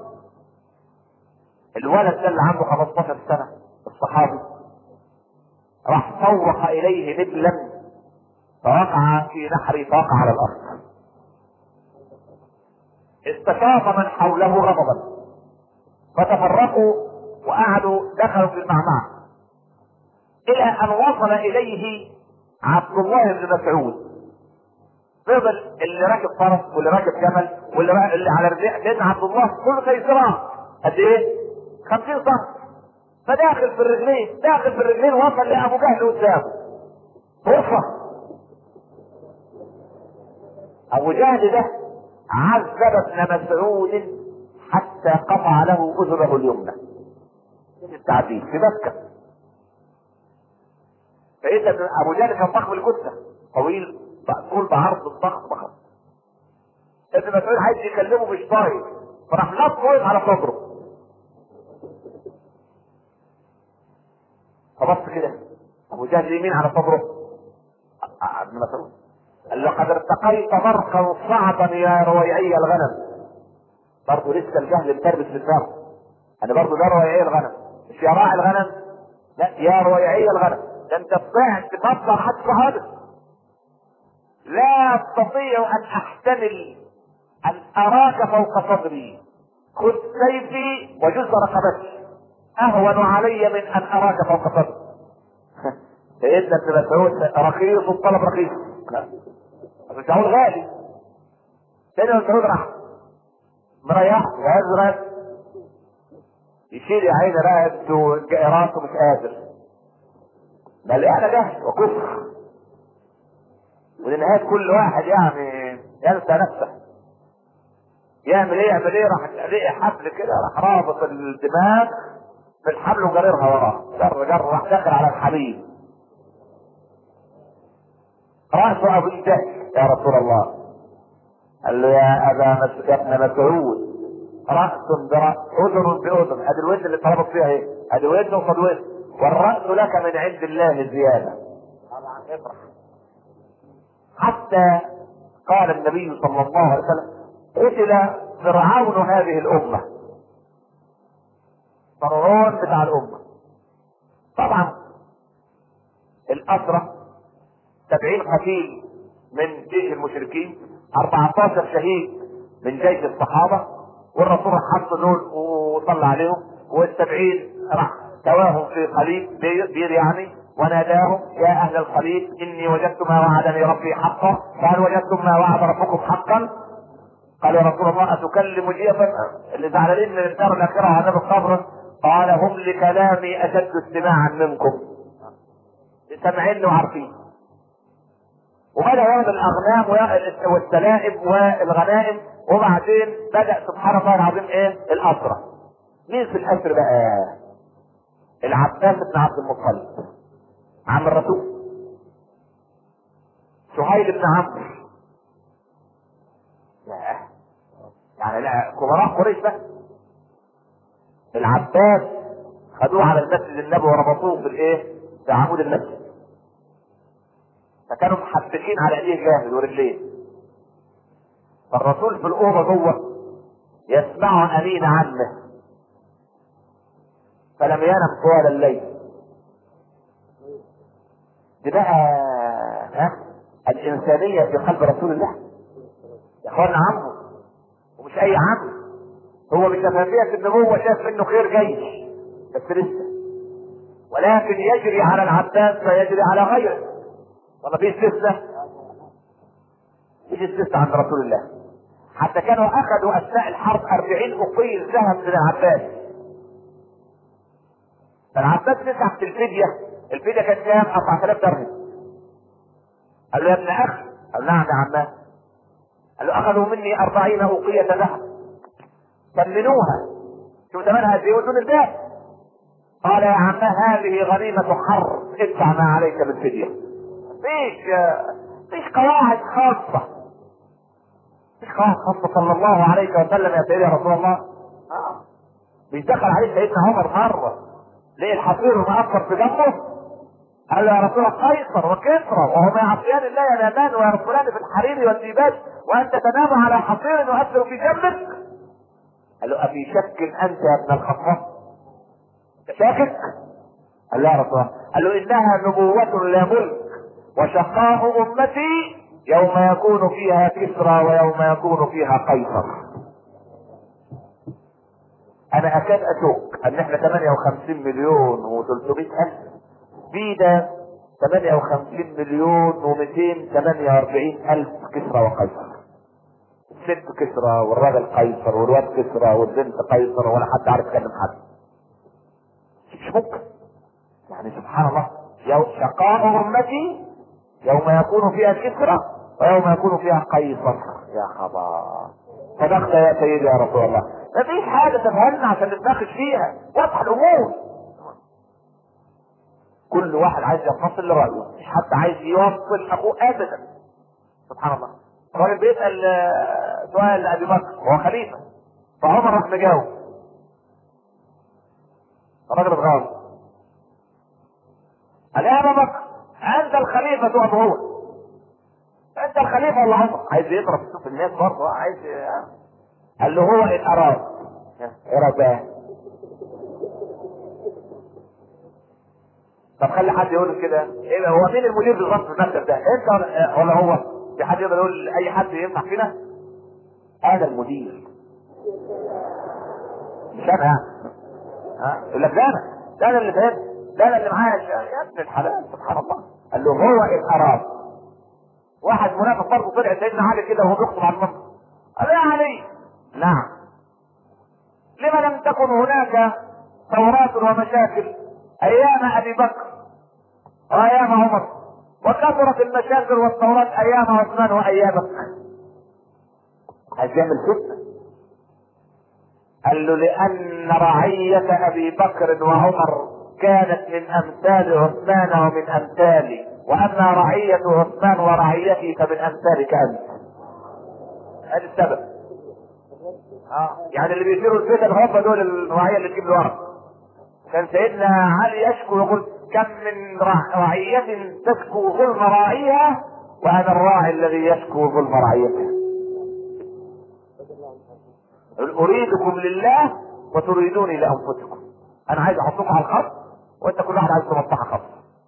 الولد ده اللي عنده 15 سنة الصحابي راح صوخ اليه نبلا فوقع في نحره، فوقع على الارض. استفاق من حوله غضبا فتفرقوا وقعدوا دخلوا في المعمعة، الى ان وصل اليه عبد الله بن مسعود. فضل اللي راكب فرس واللي راكب جمل واللي على رجليه، لان عبد الله كله زي ذراع قد ايه؟ 50 سم. فداخل في الرجلين وصل لابو جهل قدامه. فرصة ابو جهل ده عذب ابن مسعود حتى قطع له اذنه اليمنى. التعذيب في مكة. فإذا ابو جهل كان ضخم الجثة، طويل طول بعرض الضغط ضخم. ابن مسعود عايز يكلمه مش طايق، فراح نط وقف على صدره. فبص كده ابو جهل يمين على صدره ابن مسعود، قال: لقد ارتقيت مرقا صعبا يا رويعي الغنم. برضه لسه الجهل متربس في الدار. انا برضه ده رويعي الغنم، مش يا راعي الغنم، لا يا رويعي الغنم. ده انت طلعت تفضل حد صحابك. لا استطيع ان احتمل ان اراك فوق صدري، خذ سيفي وجز رقبتي اهون علي من ان اراك فوق صدري. سيدنا ابن مسعود رخيص الطلب رخيص، ابن مسعود غالي. سيدنا ابن مسعود راح مريح وازرق يشيل يا عيني رقبته راسه مش قادر، بل انا جهل وكفر، ولنهاية كل واحد يعني ينسى نفسه. يعمل ايه؟ راح لقي حبل كده، راح رابط الدماغ في الحبل وجررها وراه، جر راح داخل على الحبيب. رأسه ابو جهل: يا رسول الله. قال له: يا ابن مسعود، رأس برأس، اذن باذن. ادي الودن اللي طلبت فيها ايه؟ ادي ودن وقد ودن، والرأس لك من عند الله زيادة. طبعا افرح. حتى قال النبي صلى الله عليه وسلم: قتل فرعون هذه الامة. فرعون بتاع الامة. طبعا الاسرى 70 قتيل من جيش المشركين، 14 شهيد من جيش الصحابة، والرسول حط دول وصلى عليهم، وال70 راح تواهم في قليب بير يعني، وناداهم: يا اهل القليب اني وجدت ما وعدني ربي حقا. قال: وجدتم ما وعد ربكم حقا؟ قال: يا رسول الله اتكلم جيفا اللي زعلانين من الدار الاخره وعذاب القبر؟ قال: هم لكلامي اشد استماعا منكم، سامعين وعارفين. وبدأ ياخذ الاغنام والسلائب والغنائم، وبعدين بدأ سبحان الله العظيم ايه؟ الاسرى. مين في الاسر بقى؟ العباس بن عبد المطلب عم الرسول، سهيل بن عمرو يعني لا كبراء قريش بقى. العباس خدوه على المسجد النبوي وربطوه في الايه؟ في عمود المسجد. فكانوا محبكين على ايديه جامد ورجليه. فالرسول في الاوضه جوه يسمع انين عنه فلم ينم طوال الليل. دي بقى الانسانيه في قلب رسول الله يا اخوانا. عمه ومش اي عم، هو بشفافيه النبوه شاف انه خير جيش بس لسه، ولكن يجري على العباس فيجري على غيره. ولا في استثناء؟ مفيش استثناء عند رسول الله. حتى كانوا اخذوا اثناء الحرب 40 اقيل ذهب من العباس. فالعباس مسح في الفديه. الفديه كانت كام؟ 4000 درهم. قال له يا ابن اخ، قال نعم يا عماه. قال له اخذوا مني 40 اقية ذهب ثمنوها، شو ثمنها قد ايه ودون الباب. قال يا عماه هذه غنيمة حرب، ادفع ما عليك بالفدية. فيش قواعد خاصة. فيش قواعد خاصة صلى الله عليه وسلم يا سيدي يا رسول الله. بيدخل عليه سيدنا عمر مرة ليه الحصير مأثر في جنبه. قال له يا رسول الله قيصر وكسرى وهما يعصيان الله ينامان ويرسلان في الحرير والديباج وانت تنام على حصير يؤثر في جنبك. قال له افي شك انت يا ابن الخطاب؟ شاكك؟ قال له يا رسول الله. قال له انها نبوة لا ملك وشقاء امتي يوم يكون فيها كسرى ويوم يكون فيها قيصر. انا اكاد اشك ان احنا 58 مليون و300 الف في ده 58 مليون و248 الف كسرى وقيصر. الست كسرى والراجل قيصر والواد كسرى والبنت قيصر ولا حد عارف يكلم حد. مش ممكن. يعني سبحان الله. يوم شقاء امتي يوم يكون فيها كسرى ويوم يكون فيها قيصر. يا خبر. صدقت يا سيدي يا رسول الله. مفيش حاجه تفهمنا عشان نتناقش فيها، واضحه الامور. كل واحد عايز يفصل لرأيه، مش حد عايز يوصل اخوه ابدا. سبحان الله. الراجل بيسأل سؤال لأبي بكر وهو خليفة، فعمر راح مجاوب. الراجل اتغاظ. قال يا ابا بكر انت الخليفة ام هو؟ انت الخليفة ولا عمر؟ عايز يضرب في الناس برضه، عايز قال له هو ان اراد. اراد. طب خلي حد يقول كده، ايه هو مين المدير بالظبط في المكتب ده؟ انت ولا هو؟ في حد يقدر يقول اي حد ينفع فينا؟ انا المدير. مش انا يعني. يقول لك ده انا اللي فاهم، ده انا اللي معايا يا ابن الحلال. سبحان الله. قال له هو ان اراد. واحد منافق برضه طلع سيدنا علي كده وهو بيخطب على المنبر. قال يا علي نعم لما لم تكن هناك ثورات ومشاكل ايام ابي بكر وايام عمر وكثرت المشاكل والثورات ايام عثمان وايامك؟ عايز يعمل فتنه. قال له لان رعية ابي بكر وعمر كانت من امثال عثمان ومن امثالي، واما رعية عثمان ورعيتي فمن امثالك انت. هذا السبب. يعني اللي بيثيروا الفتن هم دول الرعية اللي تجيب له ورق. كان سيدنا علي يشكو يقول كم من رعية تشكو ظلم راعيها وانا الراعي الذي يشكو ظلم رعيتها. اريدكم لله وتريدوني لانفسكم. انا عايز احطكم على الخط وانت كل واحد عايز تمطح خط.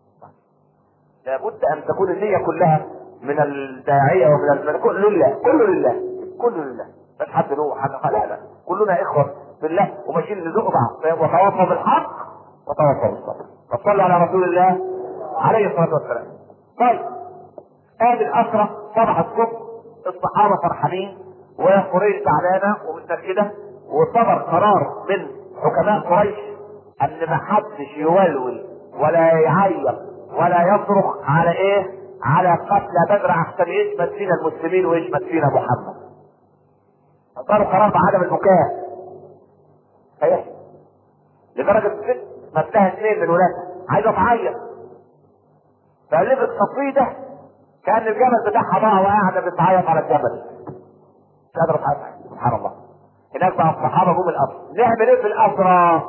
لابد ان تكون النية كلها من الداعية ومن كله لله، كله لله، كله لله. مش حد له حد، لا كلنا اخوة بالله وماشيين نزق بعض. وتواصوا بالحق وتواصوا بالصبر. فصلوا على رسول الله عليه الصلاة والسلام. طيب هذه الأسرة صبح الصبح الصحابة فرحانين وقريش زعلانة ومتأكدة، وصدر قرار من حكماء قريش ان ما حدش يولول ولا يعيط ولا يصرخ على ايه؟ على قتل بدر احسن يشمت فينا المسلمين ويشمت فينا محمد. صدروا قرار بعدم البكاء. ايه لدرجة الست مدها 2 من ولادها عايزة تعيط، فقلبت قصيدة كان الجبل بتاعها ضاع وقاعدة بتعيط على الجبل. مش قادر اتحرك. سبحان الله. هناك بقى الصحابه جم القصر، نعمل ايه في الاسرى؟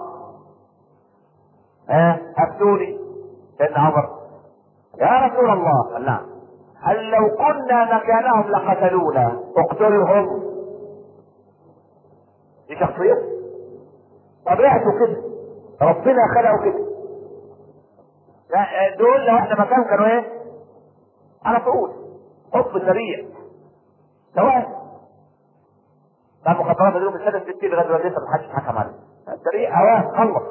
افتوني. سيدنا عمر يا رسول الله، قال نعم. قال لو كنا مكانهم لقتلونا، اقتلهم. دي شخصيته، طبيعته كده، ربنا خلقه كده. دول لو احنا مكانهم كانوا ايه؟ على طول حب سريع سواء. ده المخدرات اليوم السنه 60 لغايه دلوقتي لسه محدش حكم عليه. سريع اواه خلص.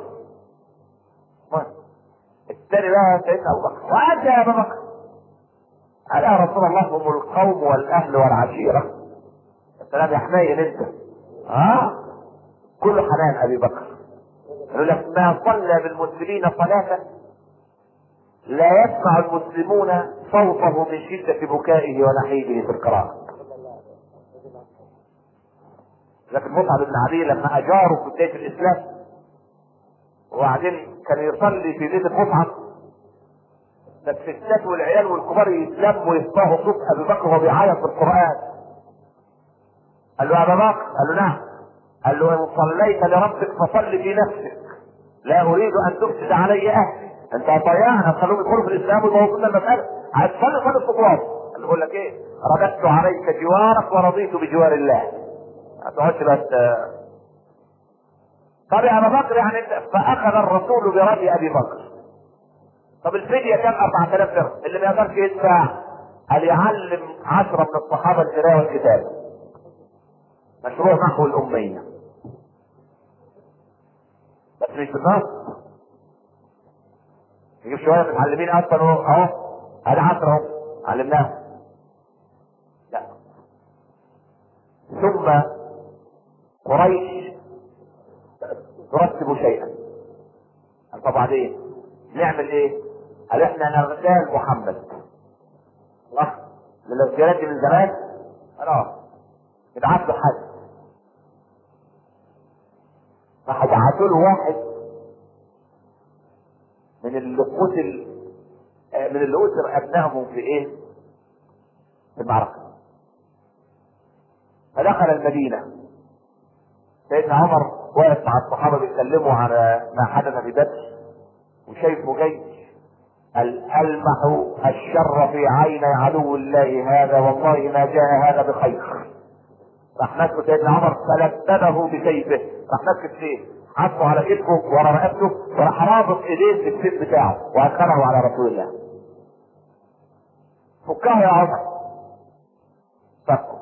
الثاني بقى سيدنا ابو بكر، وانت يا ابو بكر؟ قال يا رسول الله هم القوم والاهل والعشيره. السلام يا حنين انت. كل حنان ابي بكر. يقول لك ما صلى بالمسلمين صلاه لا يسمع المسلمون صوته من شده بكائه ونحيبه في القراءه. لكن مصعب بن عدي لما اجاره في بدايه الاسلام وبعدين كان يصلي في بيت مصعب، الستات والعيال والكبار يتلموا ويسمعوا صوت ابي بكر وهو بيعيط في القران. قال له يا ابا بكر، قال له نعم. قال له ان صليت لربك فصل في نفسك، لا اريد ان تفسد علي اهلي. انت هتضيعنا، تخليهم يدخلوا في الاسلام ويموتوا لنا المساله. عايز تصلي صلي الخطوات. قال له بقول لك ايه، رددت عليك جوارك ورضيت بجوار الله. ما تقعدش بس. طب يا ابا بكر يعني فاخذ الرسول براي ابي بكر. طب الفدية كام؟ 4000 درهم. اللي ما يقدرش يدفع قال يعلم 10 من الصحابة القراءة والكتابة. مشروع نحو الأمية. بس مش بالنص. نجيب شوية متعلمين أصلا أهو. هذا 10 أهو علمناهم. لا. ثم قريش ترتب شيئا. طب بعدين نعمل ايه؟ قال احنا نغتال محمد. الله، للاغتيالات دي من زمان خلاص ابعت له حد. راح بعتوا له واحد من اللي قتل، من اللي قتل ابنائهم في ايه؟ في المعركه. فدخل المدينه. سيدنا عمر واقف مع الصحابه بيتكلموا على ما حدث في بدر وشايفه جاي. قال ألمح الشر في عين عدو الله هذا، والله ما جاء هذا بخير. راح ماسكه سيدنا عمر فلببه بسيفه. راح ماسك السيف حطه على كتفه ورا رقبته وراح رابط ايديه بالسيف بتاعه وادخله على رسول الله. فكه يا عمر. فكه.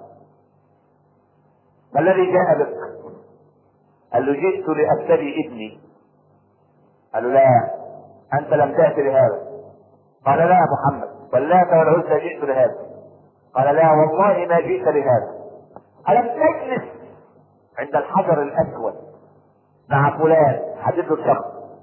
ما الذي جاء بك؟ قال له جئت لأبتلي ابني. قال له لا، انت لم تأتي لهذا. قال لا يا محمد، واللات والعزى جئت لهذا. قال لا والله ما جئت لهذا. ألم تجلس عند الحجر الأسود مع فلان حديث الشخص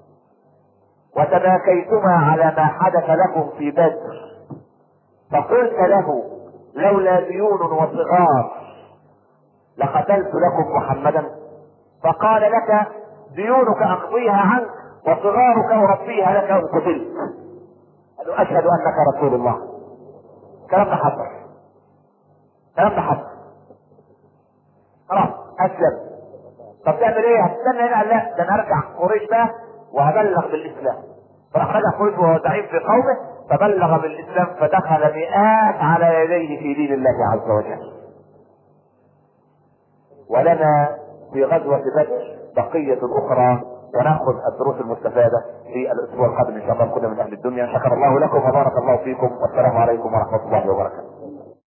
وتباكيتما على ما حدث لكم في بدر، فقلت له لولا ديون وصغار لقتلت لكم محمدا؟ فقال لك ديونك أقضيها عنك وصغارك أربيها لك إن قتلت. قال له أشهد أنك رسول الله. كلام ده حصل. كلام ده حصل. خلاص أسلم. طب تعمل ايه؟ هتستنى هنا؟ لا، ده انا ارجع قريش بقى وهبلغ بالاسلام. فراح رجع قريش وهو زعيم في قومه فبلغ بالاسلام، فدخل مئات على يديه في دين الله عز وجل. ولنا في غزوة بدر بقية اخرى ونأخذ الدروس المستفادة في الاسبوع القادم ان شاء الله. كنا من اهل الدنيا. شكر الله لكم وبارك الله فيكم، والسلام عليكم ورحمة الله وبركاته.